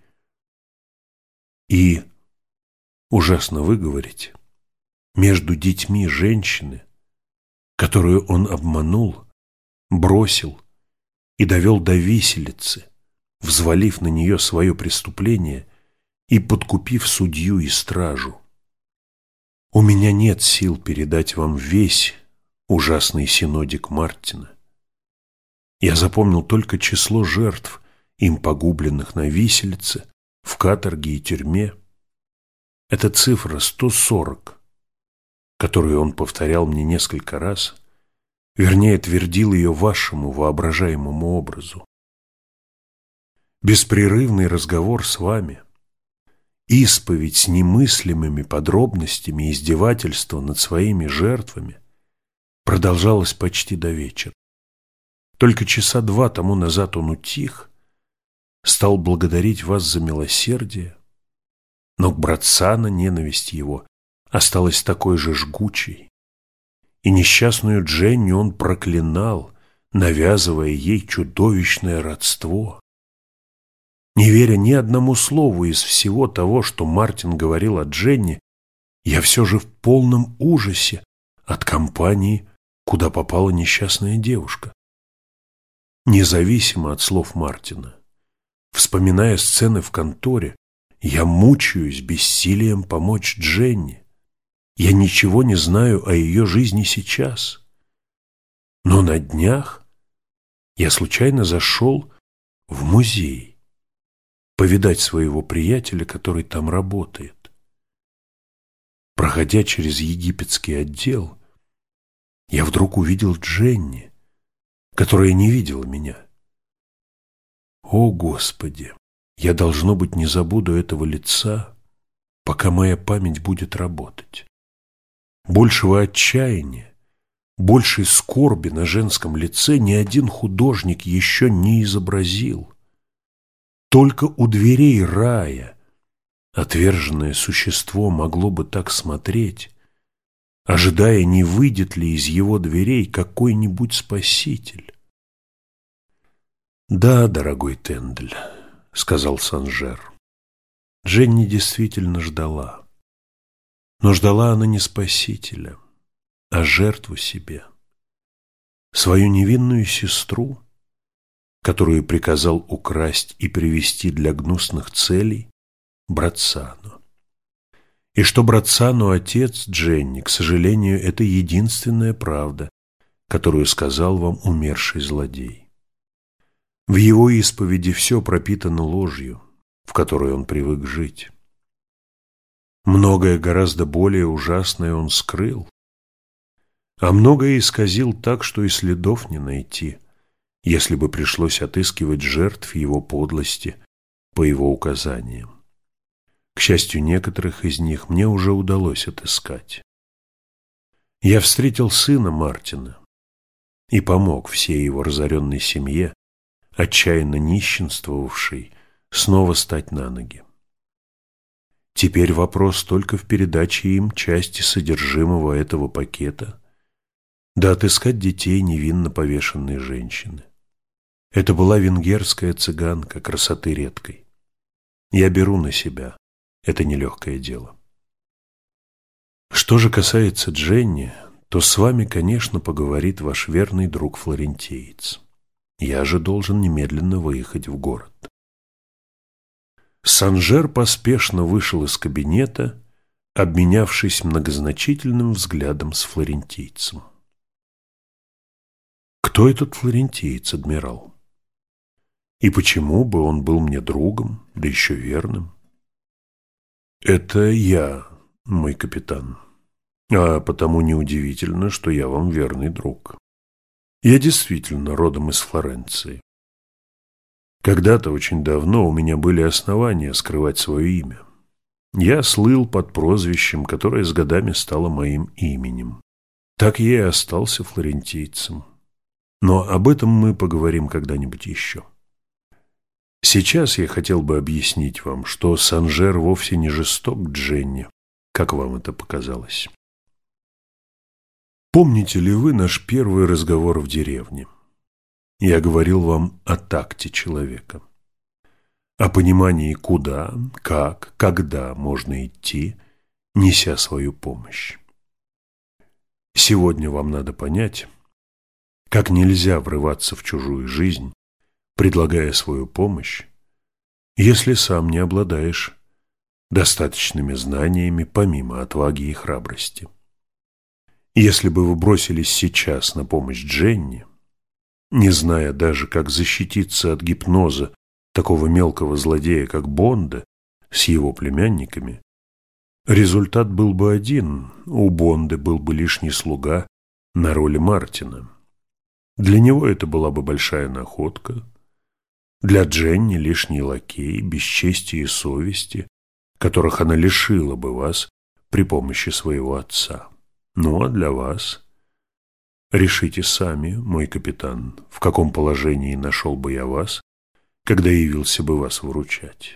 и, ужасно выговорить, между детьми женщины, которую он обманул, бросил и довел до виселицы, взвалив на нее свое преступление и подкупив судью и стражу. У меня нет сил передать вам весь ужасный синодик Мартина. Я запомнил только число жертв, им погубленных на виселице, в каторге и тюрьме. Это цифра сто сорок, которую он повторял мне несколько раз, вернее, твердил ее вашему воображаемому образу. Беспрерывный разговор с вами, исповедь с немыслимыми подробностями издевательства над своими жертвами продолжалась почти до вечера. Только часа два тому назад он утих, стал благодарить вас за милосердие, но к Братцано ненависть его осталась такой же жгучей, и несчастную Дженни он проклинал, навязывая ей чудовищное родство. Не веря ни одному слову из всего того, что Мартин говорил о Дженни, я все же в полном ужасе от компании, куда попала несчастная девушка. Независимо от слов Мартина, вспоминая сцены в конторе, я мучаюсь бессилием помочь Дженни. Я ничего не знаю о ее жизни сейчас. Но на днях я случайно зашел в музей повидать своего приятеля, который там работает. Проходя через египетский отдел, я вдруг увидел Дженни, которая не видела меня. О, Господи! Я, должно быть, не забуду этого лица, пока моя память будет работать. Большего отчаяния, большей скорби на женском лице ни один художник еще не изобразил. Только у дверей рая отверженное существо могло бы так смотреть, ожидая, не выйдет ли из его дверей какой-нибудь спаситель. «Да, дорогой Тендель», — сказал Санжер, — Дженни действительно ждала. Но ждала она не спасителя, а жертву себе, свою невинную сестру, которую приказал украсть и привести для гнусных целей Братцано. И что Братцано отец Дженни, к сожалению, это единственная правда, которую сказал вам умерший злодей. В его исповеди все пропитано ложью, в которой он привык жить. Многое гораздо более ужасное он скрыл, а многое исказил так, что и следов не найти, если бы пришлось отыскивать жертв его подлости по его указаниям. К счастью, некоторых из них мне уже удалось отыскать. Я встретил сына Мартина и помог всей его разоренной семье, отчаянно нищенствовавшей, снова стать на ноги. Теперь вопрос только в передаче им части содержимого этого пакета, да отыскать детей невинно повешенной женщины. Это была венгерская цыганка, красоты редкой. Я беру на себя это нелегкое дело. Что же касается Дженни, то с вами, конечно, поговорит ваш верный друг флорентиец. Я же должен немедленно выехать в город. Санжер поспешно вышел из кабинета, обменявшись многозначительным взглядом с флорентийцем. Кто этот флорентиец, адмирал? И почему бы он был мне другом, да еще верным? Это я, мой капитан, а потому неудивительно, что я вам верный друг. Я действительно родом из Флоренции. Когда-то очень давно у меня были основания скрывать свое имя. Я слыл под прозвищем, которое с годами стало моим именем. Так я и остался флорентийцем. Но об этом мы поговорим когда-нибудь еще. Сейчас я хотел бы объяснить вам, что Санжер вовсе не жесток к Дженни, как вам это показалось. Помните ли вы наш первый разговор в деревне? Я говорил вам о такте человека, о понимании, куда, как, когда можно идти, неся свою помощь. Сегодня вам надо понять, как нельзя врываться в чужую жизнь, предлагая свою помощь, если сам не обладаешь достаточными знаниями помимо отваги и храбрости. Если бы вы бросились сейчас на помощь Дженни, не зная даже, как защититься от гипноза такого мелкого злодея, как Бонда, с его племянниками, результат был бы один: у Бонды был бы лишний слуга на роли Мартина. Для него это была бы большая находка, для Дженни лишний лакей, без чести и совести, которых она лишила бы вас при помощи своего отца. Ну а для вас... Решите сами, мой капитан, в каком положении нашел бы я вас, когда явился бы вас выручать.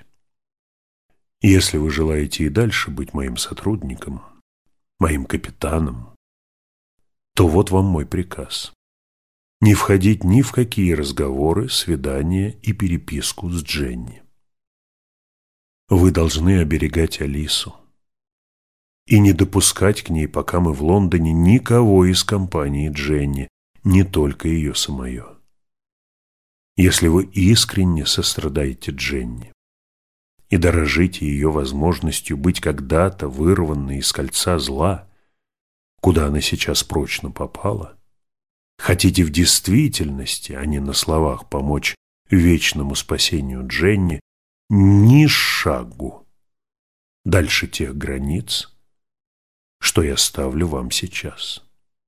Если вы желаете и дальше быть моим сотрудником, моим капитаном, то вот вам мой приказ: не входить ни в какие разговоры, свидания и переписку с Дженни. Вы должны оберегать Алису и не допускать к ней, пока мы в Лондоне, никого из компании Дженни, не только ее самое. Если вы искренне сострадаете Дженни и дорожите ее возможностью быть когда-то вырванной из кольца зла, куда она сейчас прочно попала, хотите в действительности, а не на словах, помочь вечному спасению Дженни, ни шагу дальше тех границ, что я ставлю вам сейчас.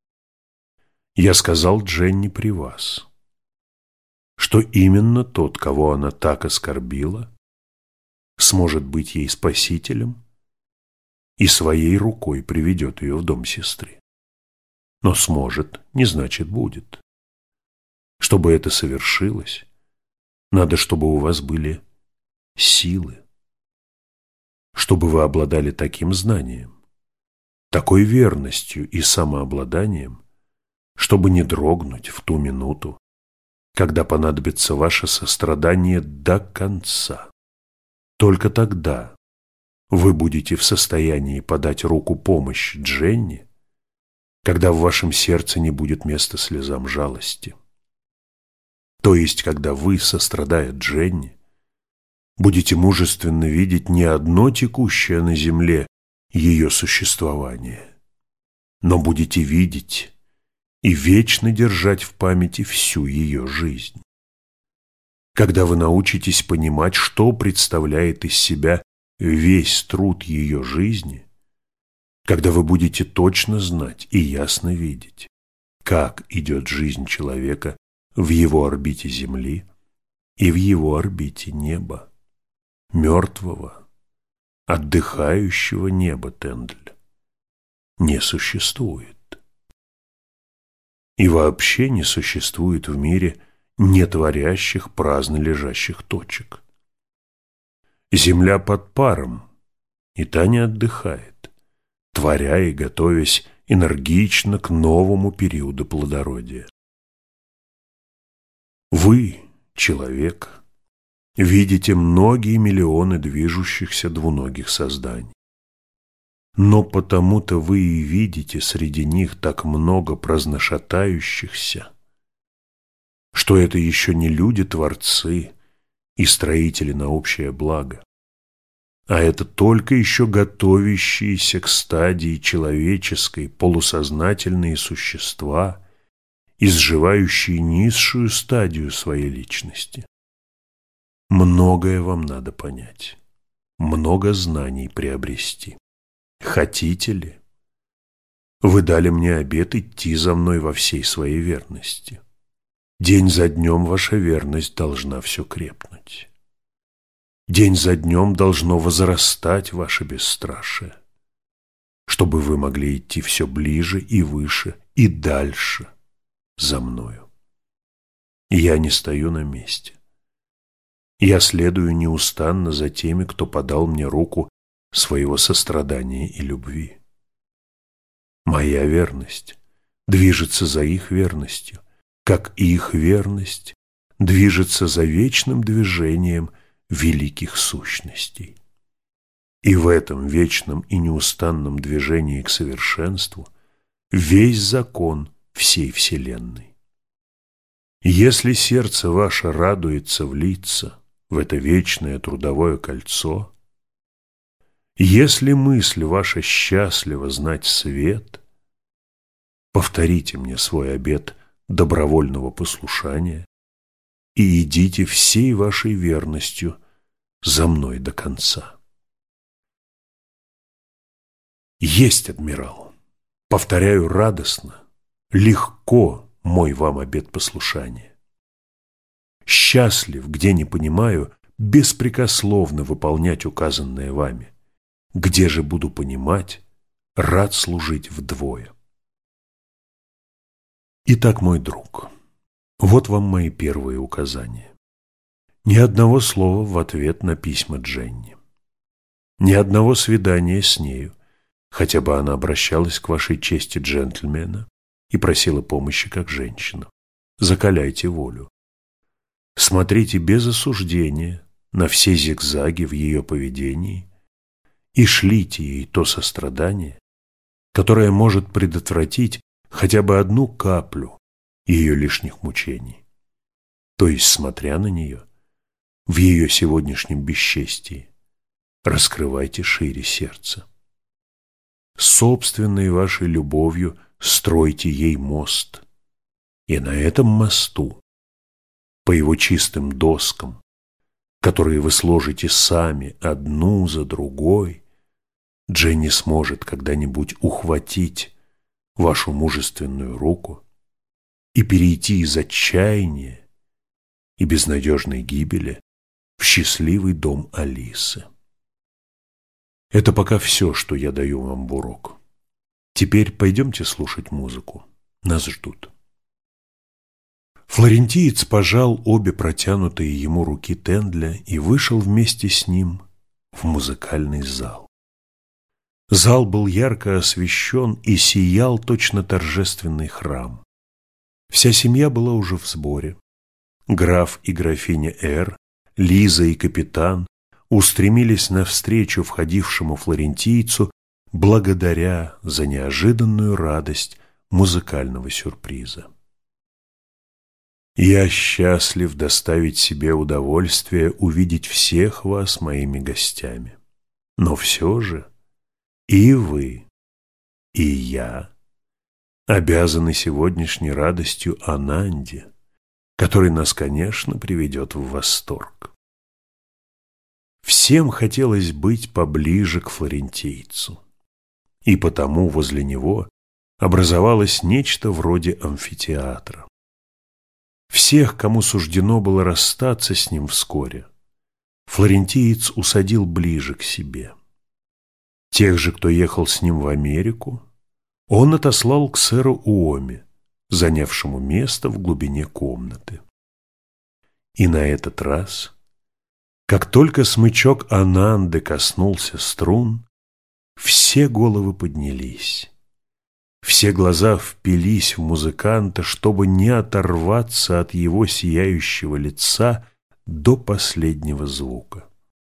Я сказал Дженни при вас, что именно тот, кого она так оскорбила, сможет быть ей спасителем и своей рукой приведет ее в дом сестры. Но сможет не значит будет. Чтобы это совершилось, надо, чтобы у вас были силы, чтобы вы обладали таким знанием, такой верностью и самообладанием, чтобы не дрогнуть в ту минуту, когда понадобится ваше сострадание до конца. Только тогда вы будете в состоянии подать руку помощи Дженни, когда в вашем сердце не будет места слезам жалости. То есть, когда вы, сострадая Дженни, будете мужественно видеть не одно текущее на земле ее существование, но будете видеть и вечно держать в памяти всю ее жизнь. Когда вы научитесь понимать, что представляет из себя весь труд ее жизни, когда вы будете точно знать и ясно видеть, как идет жизнь человека в его орбите Земли и в его орбите неба, мертвого, отдыхающего неба, Тендль, не существует. И вообще не существует в мире нетворящих, праздно лежащих точек. Земля под паром, и та не отдыхает, творя и готовясь энергично к новому периоду плодородия. Вы, человек, видите многие миллионы движущихся двуногих созданий. Но потому-то вы и видите среди них так много праздношатающихся, что это еще не люди-творцы и строители на общее благо, а это только еще готовящиеся к стадии человеческой полусознательные существа, изживающие низшую стадию своей личности. Многое вам надо понять, много знаний приобрести. Хотите ли? Вы дали мне обет идти за мной во всей своей верности. День за днем ваша верность должна все крепнуть. День за днем должно возрастать ваше бесстрашие, чтобы вы могли идти все ближе и выше и дальше за мною. Я не стою на месте. Я следую неустанно за теми, кто подал мне руку своего сострадания и любви. Моя верность движется за их верностью, как их верность движется за вечным движением великих сущностей. И в этом вечном и неустанном движении к совершенству весь закон всей Вселенной. Если сердце ваше радуется влиться в это вечное трудовое кольцо, если мысль ваша счастлива знать свет, повторите мне свой обет добровольного послушания и идите всей вашей верностью за мной до конца. Есть, адмирал, повторяю радостно, легко мой вам обет послушания. Счастлив, где не понимаю, беспрекословно выполнять указанное вами. Где же буду понимать, рад служить вдвое. Итак, мой друг, вот вам мои первые указания. Ни одного слова в ответ на письма Дженни. Ни одного свидания с нею, хотя бы она обращалась к вашей чести джентльмена и просила помощи как женщина. Закаляйте волю. Смотрите без осуждения на все зигзаги в ее поведении и шлите ей то сострадание, которое может предотвратить хотя бы одну каплю ее лишних мучений. То есть, смотря на нее, в ее сегодняшнем бесчестии, раскрывайте шире сердце. Собственной вашей любовью стройте ей мост, и на этом мосту, по его чистым доскам, которые вы сложите сами одну за другой, Дженни сможет когда-нибудь ухватить вашу мужественную руку и перейти из отчаяния и безнадежной гибели в счастливый дом Алисы. Это пока все, что я даю вам в урок. Теперь пойдемте слушать музыку. Нас ждут. Флорентиец пожал обе протянутые ему руки Тендля и вышел вместе с ним в музыкальный зал. Зал был ярко освещен и сиял точно торжественный храм. Вся семья была уже в сборе. Граф и графиня Р, Лиза и капитан устремились навстречу входившему флорентийцу, благодаря за неожиданную радость музыкального сюрприза. «Я счастлив доставить себе удовольствие увидеть всех вас моими гостями. Но все же и вы, и я обязаны сегодняшней радостью Ананде, который нас, конечно, приведет в восторг». Всем хотелось быть поближе к флорентийцу, и потому возле него образовалось нечто вроде амфитеатра. Всех, кому суждено было расстаться с ним вскоре, флорентиец усадил ближе к себе. Тех же, кто ехал с ним в Америку, он отослал к сэру Уоме, занявшему место в глубине комнаты. И на этот раз, как только смычок Ананды коснулся струн, все головы поднялись. Все глаза впились в музыканта, чтобы не оторваться от его сияющего лица до последнего звука.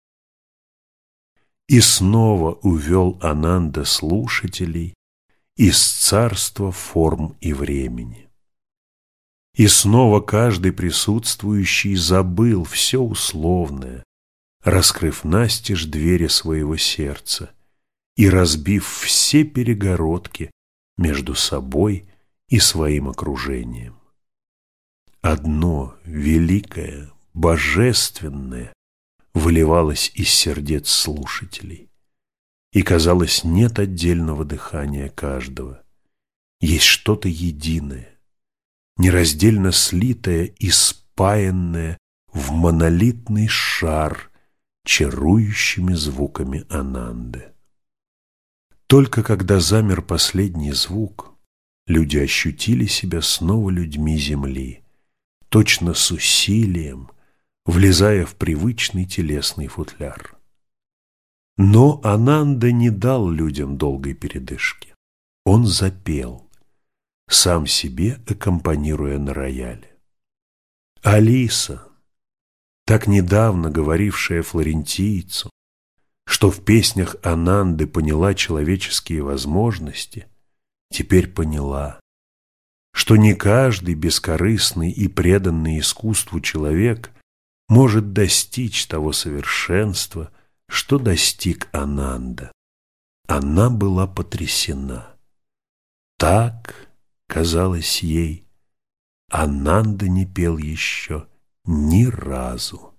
И снова увел Ананда слушателей из царства форм и времени. И снова каждый присутствующий забыл все условное, раскрыв настежь двери своего сердца и разбив все перегородки между собой и своим окружением. Одно великое, божественное выливалось из сердец слушателей, и, казалось, нет отдельного дыхания каждого. Есть что-то единое, нераздельно слитое и спаянное в монолитный шар чарующими звуками Ананды. Только когда замер последний звук, люди ощутили себя снова людьми земли, точно с усилием, влезая в привычный телесный футляр. Но Ананда не дал людям долгой передышки. Он запел, сам себе аккомпанируя на рояле. Алиса, так недавно говорившая флорентийцу, что в песнях Ананды поняла человеческие возможности, теперь поняла, что не каждый бескорыстный и преданный искусству человек может достичь того совершенства, что достиг Ананда. Она была потрясена. Так, казалось ей, Ананда не пел еще ни разу.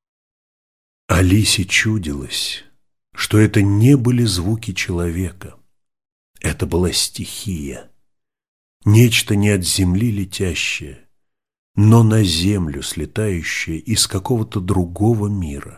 Алисе чудилось, что это не были звуки человека. Это была стихия, нечто не от земли летящее, но на землю слетающее из какого-то другого мира.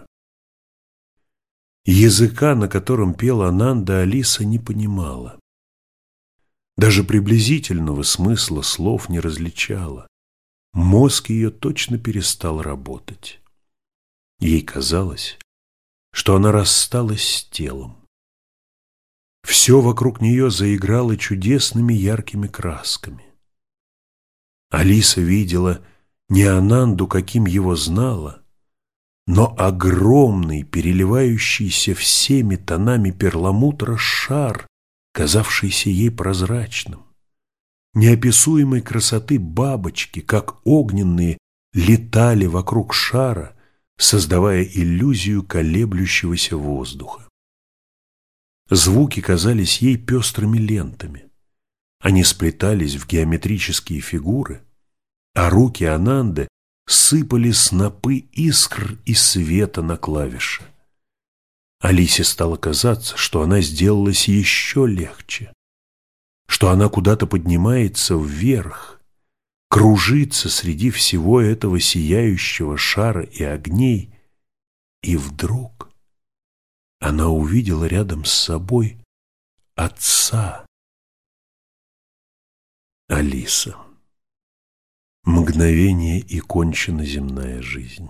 Языка, на котором пела Ананда, Алиса не понимала. Даже приблизительного смысла слов не различала. Мозг ее точно перестал работать. Ей казалось, что она рассталась с телом. Все вокруг нее заиграло чудесными яркими красками. Алиса видела не Ананду, каким его знала, но огромный, переливающийся всеми тонами перламутра шар, казавшийся ей прозрачным. Неописуемой красоты бабочки, как огненные, летали вокруг шара, создавая иллюзию колеблющегося воздуха. Звуки казались ей пестрыми лентами. Они сплетались в геометрические фигуры, а руки Ананды сыпали снопы искр и света на клавиши. Алисе стало казаться, что она сделалась еще легче, что она куда-то поднимается вверх, кружится среди всего этого сияющего шара и огней, и вдруг она увидела рядом с собой отца, Алиса, мгновение и кончена земная жизнь,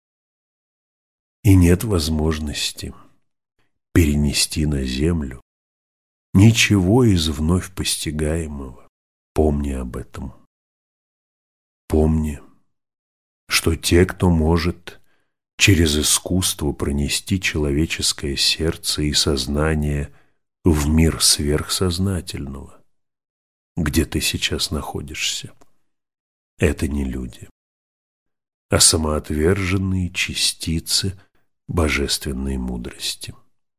и нет возможности перенести на землю ничего из вновь постигаемого. Помни об этом. Помни, что те, кто может через искусство пронести человеческое сердце и сознание в мир сверхсознательного, где ты сейчас находишься, это не люди, а самоотверженные частицы божественной мудрости.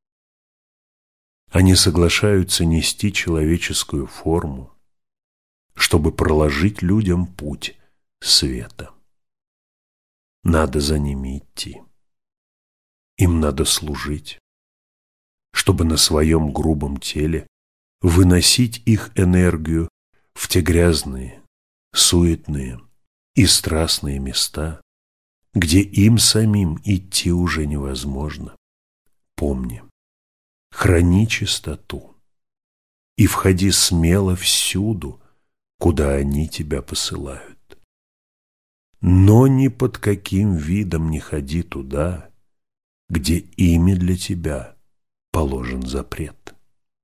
Они соглашаются нести человеческую форму, чтобы проложить людям путь света. Надо за ними идти. Им надо служить, чтобы на своем грубом теле выносить их энергию в те грязные, суетные и страстные места, где им самим идти уже невозможно. Помни, храни чистоту и входи смело всюду, куда они тебя посылают. Но ни под каким видом не ходи туда, где ими для тебя положен запрет.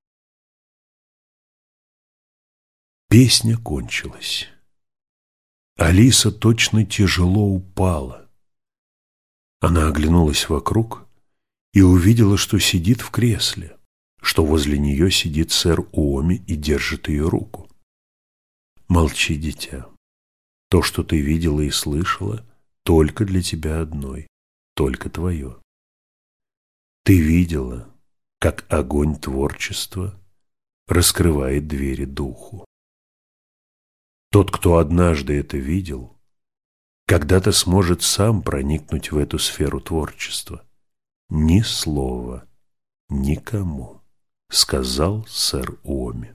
Песня кончилась. Алиса точно тяжело упала. Она оглянулась вокруг и увидела, что сидит в кресле, что возле нее сидит сэр Уоми и держит ее руку. Молчи, дитя. То, что ты видела и слышала, только для тебя одной, только твое. Ты видела, как огонь творчества раскрывает двери духу. Тот, кто однажды это видел, когда-то сможет сам проникнуть в эту сферу творчества. Ни слова никому, сказал сэр Уоми.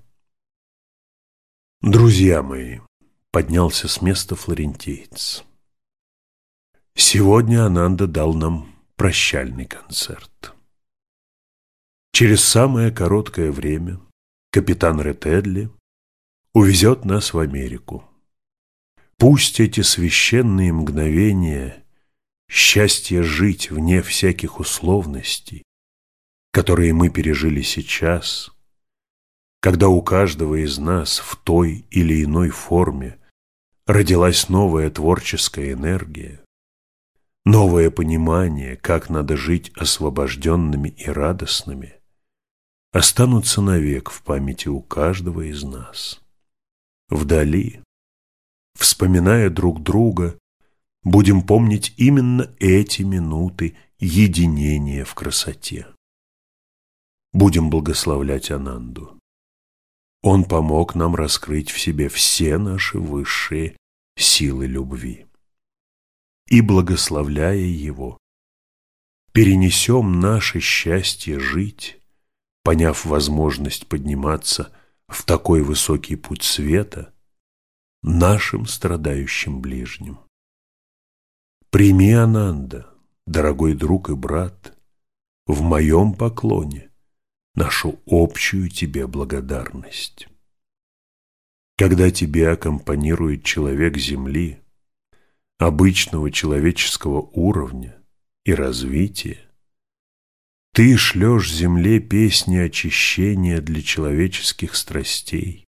Друзья мои, поднялся с места флорентиец. Сегодня Ананда дал нам прощальный концерт. Через самое короткое время капитан Ретедли увезет нас в Америку. Пусть эти священные мгновения счастья жить вне всяких условностей, которые мы пережили сейчас, когда у каждого из нас в той или иной форме родилась новая творческая энергия, новое понимание, как надо жить освобожденными и радостными, останутся навек в памяти у каждого из нас. Вдали, вспоминая друг друга, будем помнить именно эти минуты единения в красоте. Будем благословлять Ананду. Он помог нам раскрыть в себе все наши высшие силы любви. И, благословляя Его, перенесем наше счастье жить, поняв возможность подниматься в такой высокий путь света, нашим страдающим ближним. Прими, Ананда, дорогой друг и брат, в моем поклоне нашу общую тебе благодарность. Когда тебе аккомпанирует человек земли, обычного человеческого уровня и развития, ты шлешь земле песни очищения для человеческих страстей.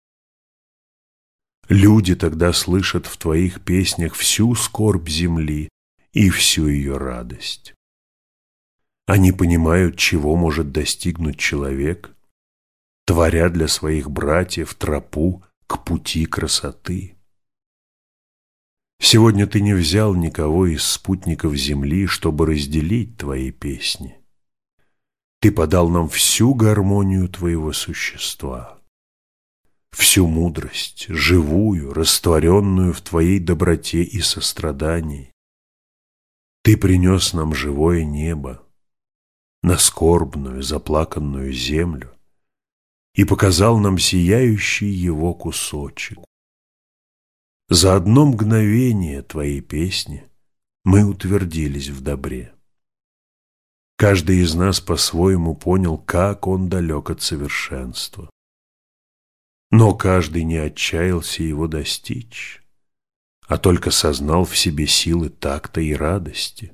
Люди тогда слышат в твоих песнях всю скорбь земли и всю ее радость. Они понимают, чего может достигнуть человек, творя для своих братьев тропу к пути красоты. Сегодня ты не взял никого из спутников земли, чтобы разделить твои песни. Ты подал нам всю гармонию твоего существа, всю мудрость, живую, растворенную в твоей доброте и сострадании. Ты принес нам живое небо на скорбную, заплаканную землю и показал нам сияющий его кусочек. За одно мгновение твоей песни мы утвердились в добре. Каждый из нас по-своему понял, как он далек от совершенства. Но каждый не отчаялся его достичь, а только сознал в себе силы такта и радости,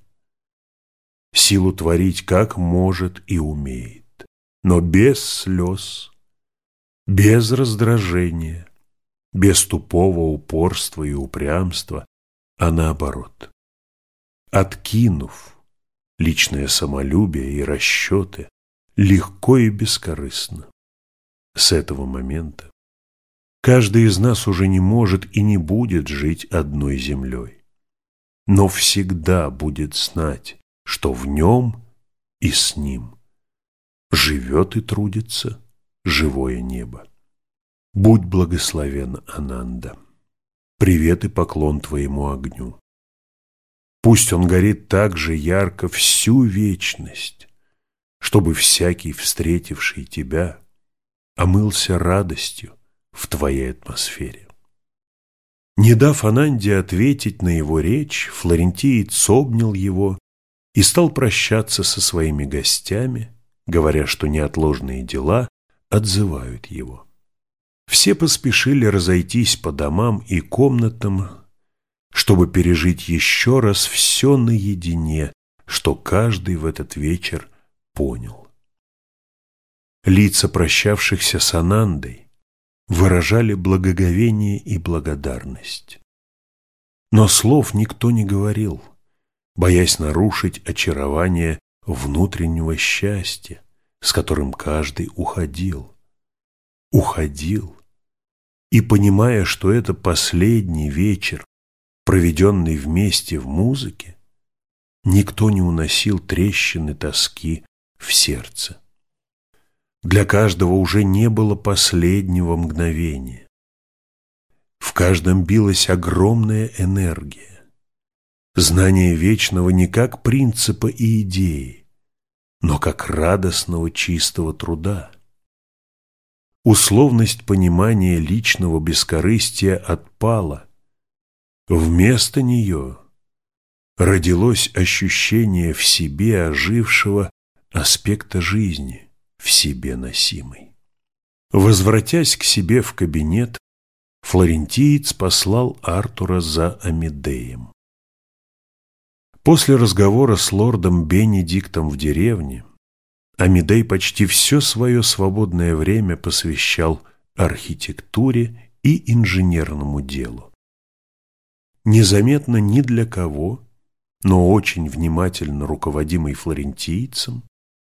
силу творить как может и умеет, но без слез, без раздражения, без тупого упорства и упрямства, а наоборот, откинув личное самолюбие и расчеты, легко и бескорыстно. С этого момента каждый из нас уже не может и не будет жить одной землей, но всегда будет знать, что в нем и с ним живет и трудится живое небо. Будь благословен, Ананда. Привет и поклон твоему огню. Пусть он горит так же ярко всю вечность, чтобы всякий, встретивший тебя, омылся радостью в твоей атмосфере. Не дав Ананде ответить на его речь, флорентиец обнял его и стал прощаться со своими гостями, говоря, что неотложные дела отзывают его. Все поспешили разойтись по домам и комнатам, чтобы пережить еще раз все наедине, что каждый в этот вечер понял. Лица прощавшихся с Анандой выражали благоговение и благодарность. Но слов никто не говорил, боясь нарушить очарование внутреннего счастья, с которым каждый уходил. Уходил, и, понимая, что это последний вечер, проведенный вместе в музыке, никто не уносил трещины тоски в сердце. Для каждого уже не было последнего мгновения. В каждом билась огромная энергия, знание вечного не как принципа и идеи, но как радостного чистого труда. Условность понимания личного бескорыстия отпала. Вместо нее родилось ощущение в себе ожившего аспекта жизни, в себе носимой. Возвратясь к себе в кабинет, флорентиец послал Артура за Амедеем. После разговора с лордом Бенедиктом в деревне Амедей почти все свое свободное время посвящал архитектуре и инженерному делу. Незаметно ни для кого, но очень внимательно руководимый флорентийцем,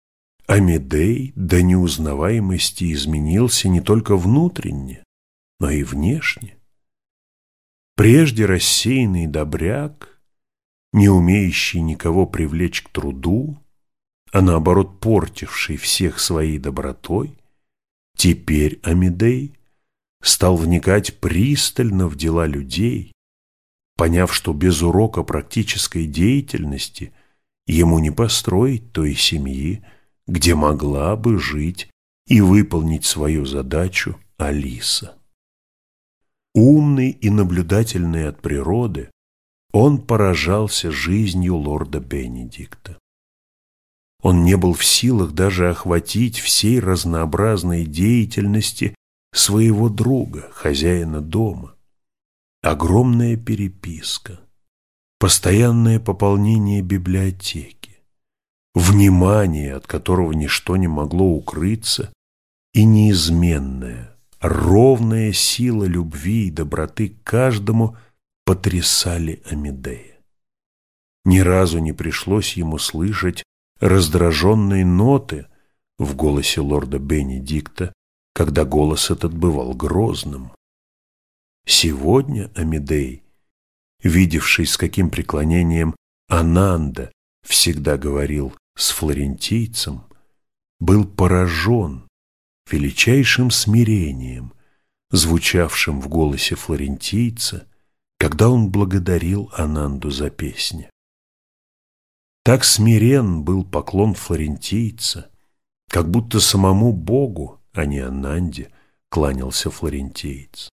Амедей до неузнаваемости изменился не только внутренне, но и внешне. Прежде рассеянный добряк, не умеющий никого привлечь к труду, а наоборот портивший всех своей добротой, теперь Амедей стал вникать пристально в дела людей, поняв, что без урока практической деятельности ему не построить той семьи, где могла бы жить и выполнить свою задачу Алиса. Умный и наблюдательный от природы, он поражался жизнью лорда Бенедикта. Он не был в силах даже охватить всей разнообразной деятельности своего друга, хозяина дома. Огромная переписка, постоянное пополнение библиотеки, внимание, от которого ничто не могло укрыться, и неизменная, ровная сила любви и доброты к каждому потрясали Амедея. Ни разу не пришлось ему слышать раздраженные ноты в голосе лорда Бенедикта, когда голос этот бывал грозным. Сегодня Амедей, видевший, с каким преклонением Ананда всегда говорил с флорентийцем, был поражен величайшим смирением, звучавшим в голосе флорентийца, когда он благодарил Ананду за песни. Так смирен был поклон флорентийца, как будто самому Богу, а не Ананде, кланялся флорентиец.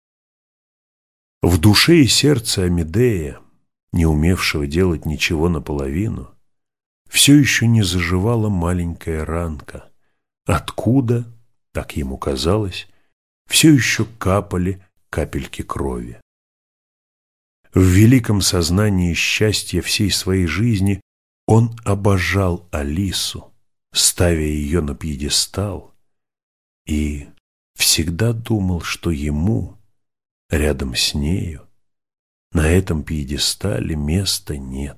В душе и сердце Амедея, не умевшего делать ничего наполовину, все еще не заживала маленькая ранка, откуда, так ему казалось, все еще капали капельки крови. В великом сознании счастья всей своей жизни он обожал Алису, ставя ее на пьедестал, и всегда думал, что ему, рядом с нею, на этом пьедестале места нет.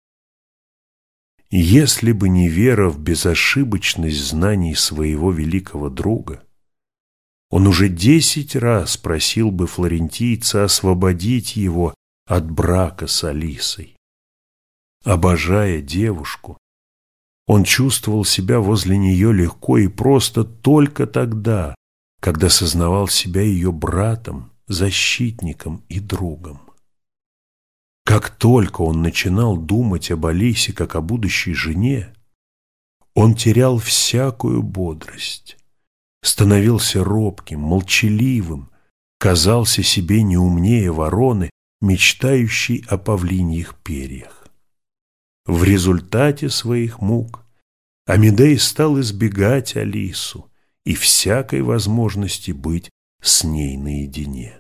Если бы не вера в безошибочность знаний своего великого друга, он уже десять раз просил бы флорентийца освободить его от брака с Алисой. Обожая девушку, он чувствовал себя возле нее легко и просто только тогда, когда сознавал себя ее братом, защитником и другом. Как только он начинал думать об Алисе как о будущей жене, он терял всякую бодрость, становился робким, молчаливым, казался себе не умнее вороны, мечтающей о павлиньих перьях. В результате своих мук Амедей стал избегать Алису и всякой возможности быть с ней наедине.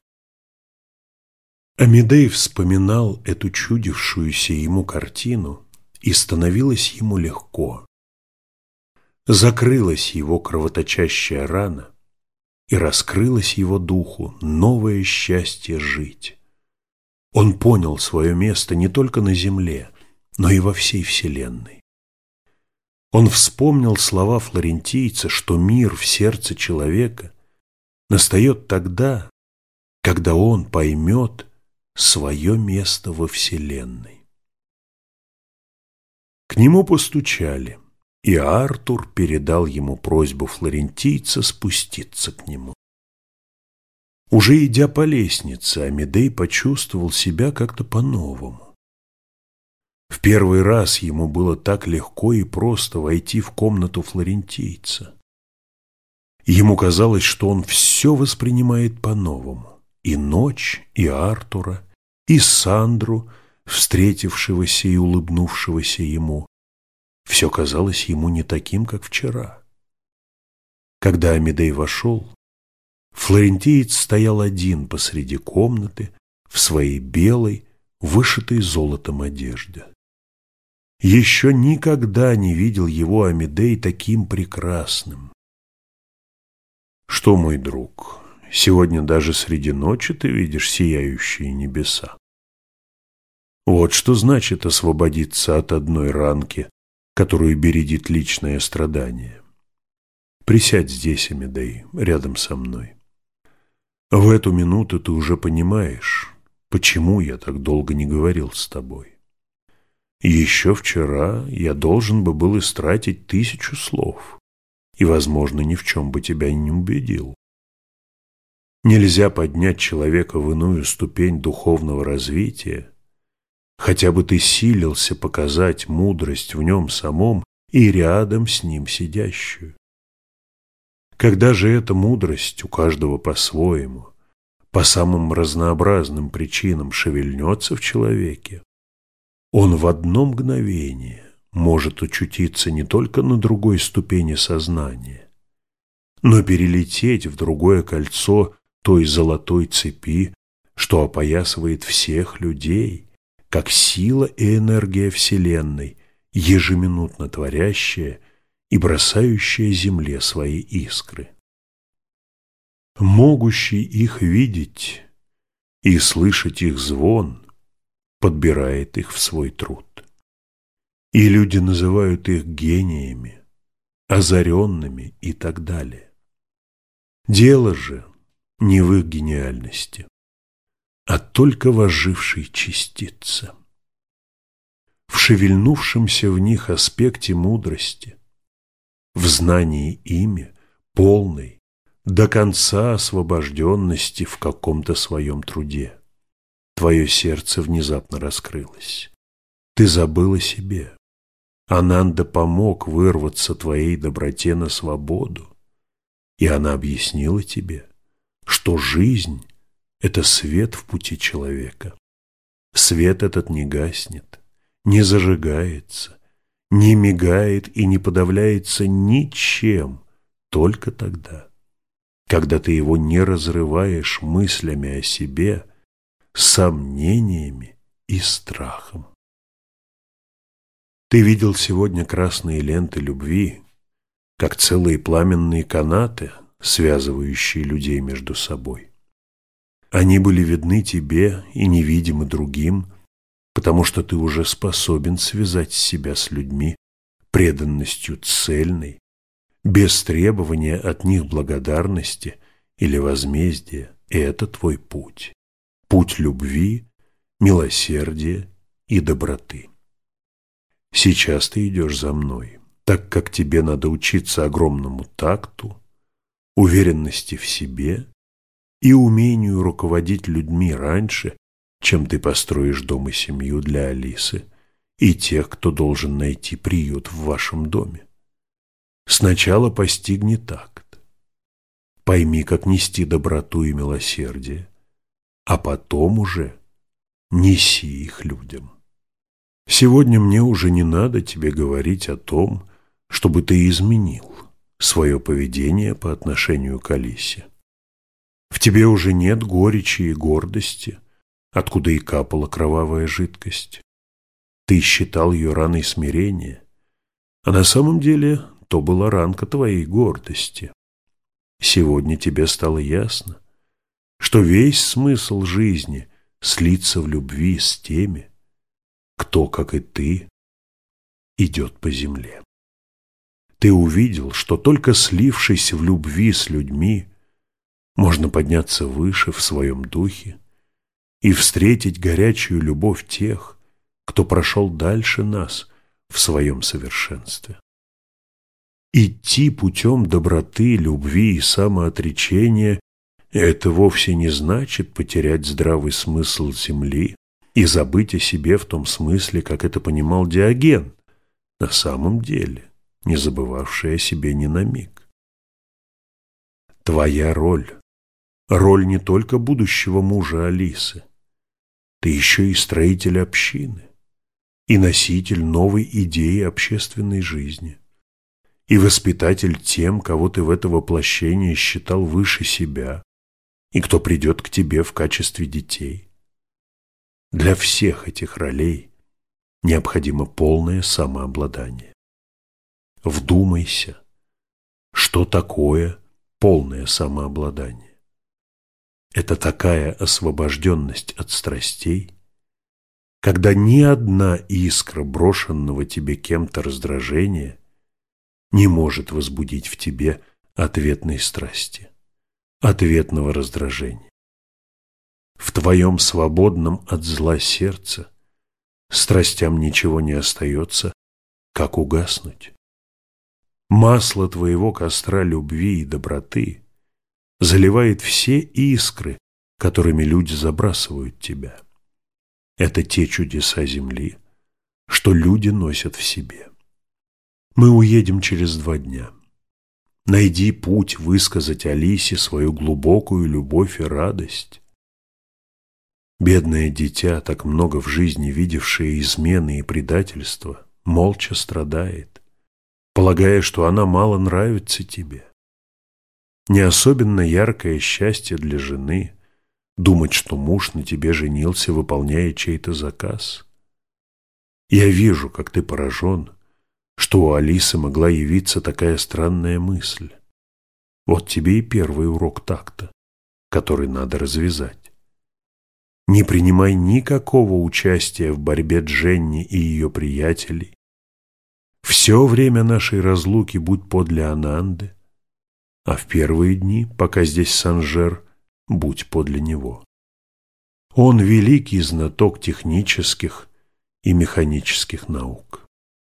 Амедей вспоминал эту чудившуюся ему картину, и становилось ему легко. Закрылась его кровоточащая рана, и раскрылось его духу новое счастье жить. Он понял свое место не только на земле, но и во всей вселенной. Он вспомнил слова флорентийца, что мир в сердце человека настает тогда, когда он поймет свое место во вселенной. К нему постучали, и Артур передал ему просьбу флорентийца спуститься к нему. Уже идя по лестнице, Амедей почувствовал себя как-то по-новому. В первый раз ему было так легко и просто войти в комнату флорентийца. Ему казалось, что он все воспринимает по-новому. И ночь, и Артура, и Сандру, встретившегося и улыбнувшегося ему. Все казалось ему не таким, как вчера. Когда Амедей вошел, флорентиец стоял один посреди комнаты в своей белой, вышитой золотом одежде. Еще никогда не видел его Амедей таким прекрасным. «Что, мой друг, сегодня даже среди ночи ты видишь сияющие небеса? Вот что значит освободиться от одной ранки, которую бередит личное страдание. Присядь здесь, Амедей, рядом со мной. В эту минуту ты уже понимаешь, почему я так долго не говорил с тобой. Еще вчера я должен бы был истратить тысячу слов и, возможно, ни в чем бы тебя не убедил. Нельзя поднять человека в иную ступень духовного развития, хотя бы ты силился показать мудрость в нем самом и рядом с ним сидящую. Когда же эта мудрость у каждого по-своему, по самым разнообразным причинам шевельнется в человеке, он в одно мгновение может очутиться не только на другой ступени сознания, но перелететь в другое кольцо той золотой цепи, что опоясывает всех людей, как сила и энергия Вселенной, ежеминутно творящая и бросающая земле свои искры. Могущий их видеть и слышать их звон подбирает их в свой труд. И люди называют их гениями, озаренными и так далее. Дело же не в их гениальности, а только в ожившей частице, в шевельнувшемся в них аспекте мудрости, в знании ими полной, до конца освобожденности в каком-то своем труде. Твое сердце внезапно раскрылось. Ты забыл о себе. Ананда помог вырваться твоей доброте на свободу, и она объяснила тебе, что жизнь – это свет в пути человека. Свет этот не гаснет, не зажигается, не мигает и не подавляется ничем, только тогда, когда ты его не разрываешь мыслями о себе, сомнениями и страхом. Ты видел сегодня красные ленты любви, как целые пламенные канаты, связывающие людей между собой. Они были видны тебе и невидимы другим, потому что ты уже способен связать себя с людьми преданностью цельной, без требования от них благодарности или возмездия. И это твой путь. Путь любви, милосердия и доброты. Сейчас ты идешь за мной, так как тебе надо учиться огромному такту, уверенности в себе и умению руководить людьми раньше, чем ты построишь дом и семью для Алисы и тех, кто должен найти приют в вашем доме. Сначала постигни такт, пойми, как нести доброту и милосердие, а потом уже неси их людям. Сегодня мне уже не надо тебе говорить о том, чтобы ты изменил свое поведение по отношению к Алисе. В тебе уже нет горечи и гордости, откуда и капала кровавая жидкость. Ты считал ее раной смирения, а на самом деле то была ранка твоей гордости. Сегодня тебе стало ясно, что весь смысл жизни слиться в любви с теми, кто, как и ты, идет по земле. Ты увидел, что только слившись в любви с людьми, можно подняться выше в своем духе и встретить горячую любовь тех, кто прошел дальше нас в своем совершенстве. Идти путем доброты, любви и самоотречения – это вовсе не значит потерять здравый смысл земли и забыть о себе в том смысле, как это понимал Диоген, на самом деле не забывавший о себе ни на миг. Твоя роль – роль не только будущего мужа Алисы, ты еще и строитель общины, и носитель новой идеи общественной жизни, и воспитатель тем, кого ты в это воплощение считал выше себя, и кто придет к тебе в качестве детей. Для всех этих ролей необходимо полное самообладание. Вдумайся, что такое полное самообладание. Это такая освобожденность от страстей, когда ни одна искра брошенного тебе кем-то раздражения не может возбудить в тебе ответной страсти, ответного раздражения. В твоем свободном от зла сердце страстям ничего не остается, как угаснуть. Масло твоего костра любви и доброты заливает все искры, которыми люди забрасывают тебя. Это те чудеса земли, что люди носят в себе. Мы уедем через два дня. Найди путь высказать Алисе свою глубокую любовь и радость. Бедное дитя, так много в жизни видевшее измены и предательства, молча страдает, полагая, что она мало нравится тебе. Не особенно яркое счастье для жены думать, что муж на тебе женился, выполняя чей-то заказ. Я вижу, как ты поражен, что у Алисы могла явиться такая странная мысль. Вот тебе и первый урок такта, который надо развязать. Не принимай никакого участия в борьбе Дженни и ее приятелей. Все время нашей разлуки будь подле Ананды, а в первые дни, пока здесь Санжер, будь подле него. Он великий знаток технических и механических наук.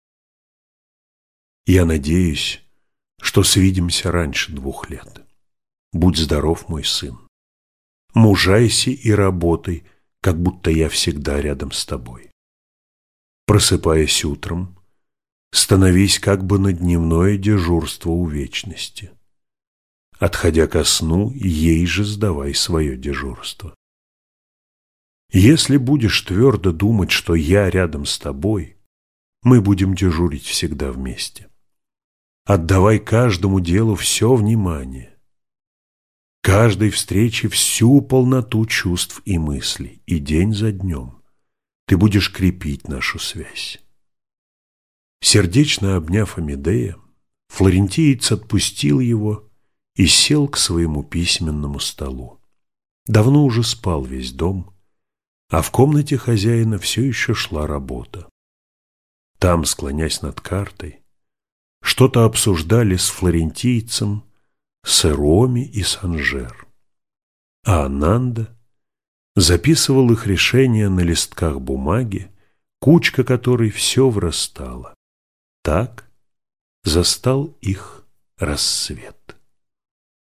Я надеюсь, что свидимся раньше двух лет. Будь здоров, мой сын. Мужайся и работай, как будто я всегда рядом с тобой. Просыпаясь утром, становись как бы на дневное дежурство у вечности. Отходя ко сну, ей же сдавай свое дежурство. Если будешь твердо думать, что я рядом с тобой, мы будем дежурить всегда вместе. Отдавай каждому делу все внимание. каждой встрече всю полноту чувств и мыслей, и день за днем ты будешь крепить нашу связь. Сердечно обняв Амедея, флорентиец отпустил его и сел к своему письменному столу. Давно уже спал весь дом, а в комнате хозяина все еще шла работа. Там, склонясь над картой, что-то обсуждали с флорентийцем Сероми и Санжер, а Ананда записывал их решения на листках бумаги, кучка которой все врастала. Так застал их рассвет.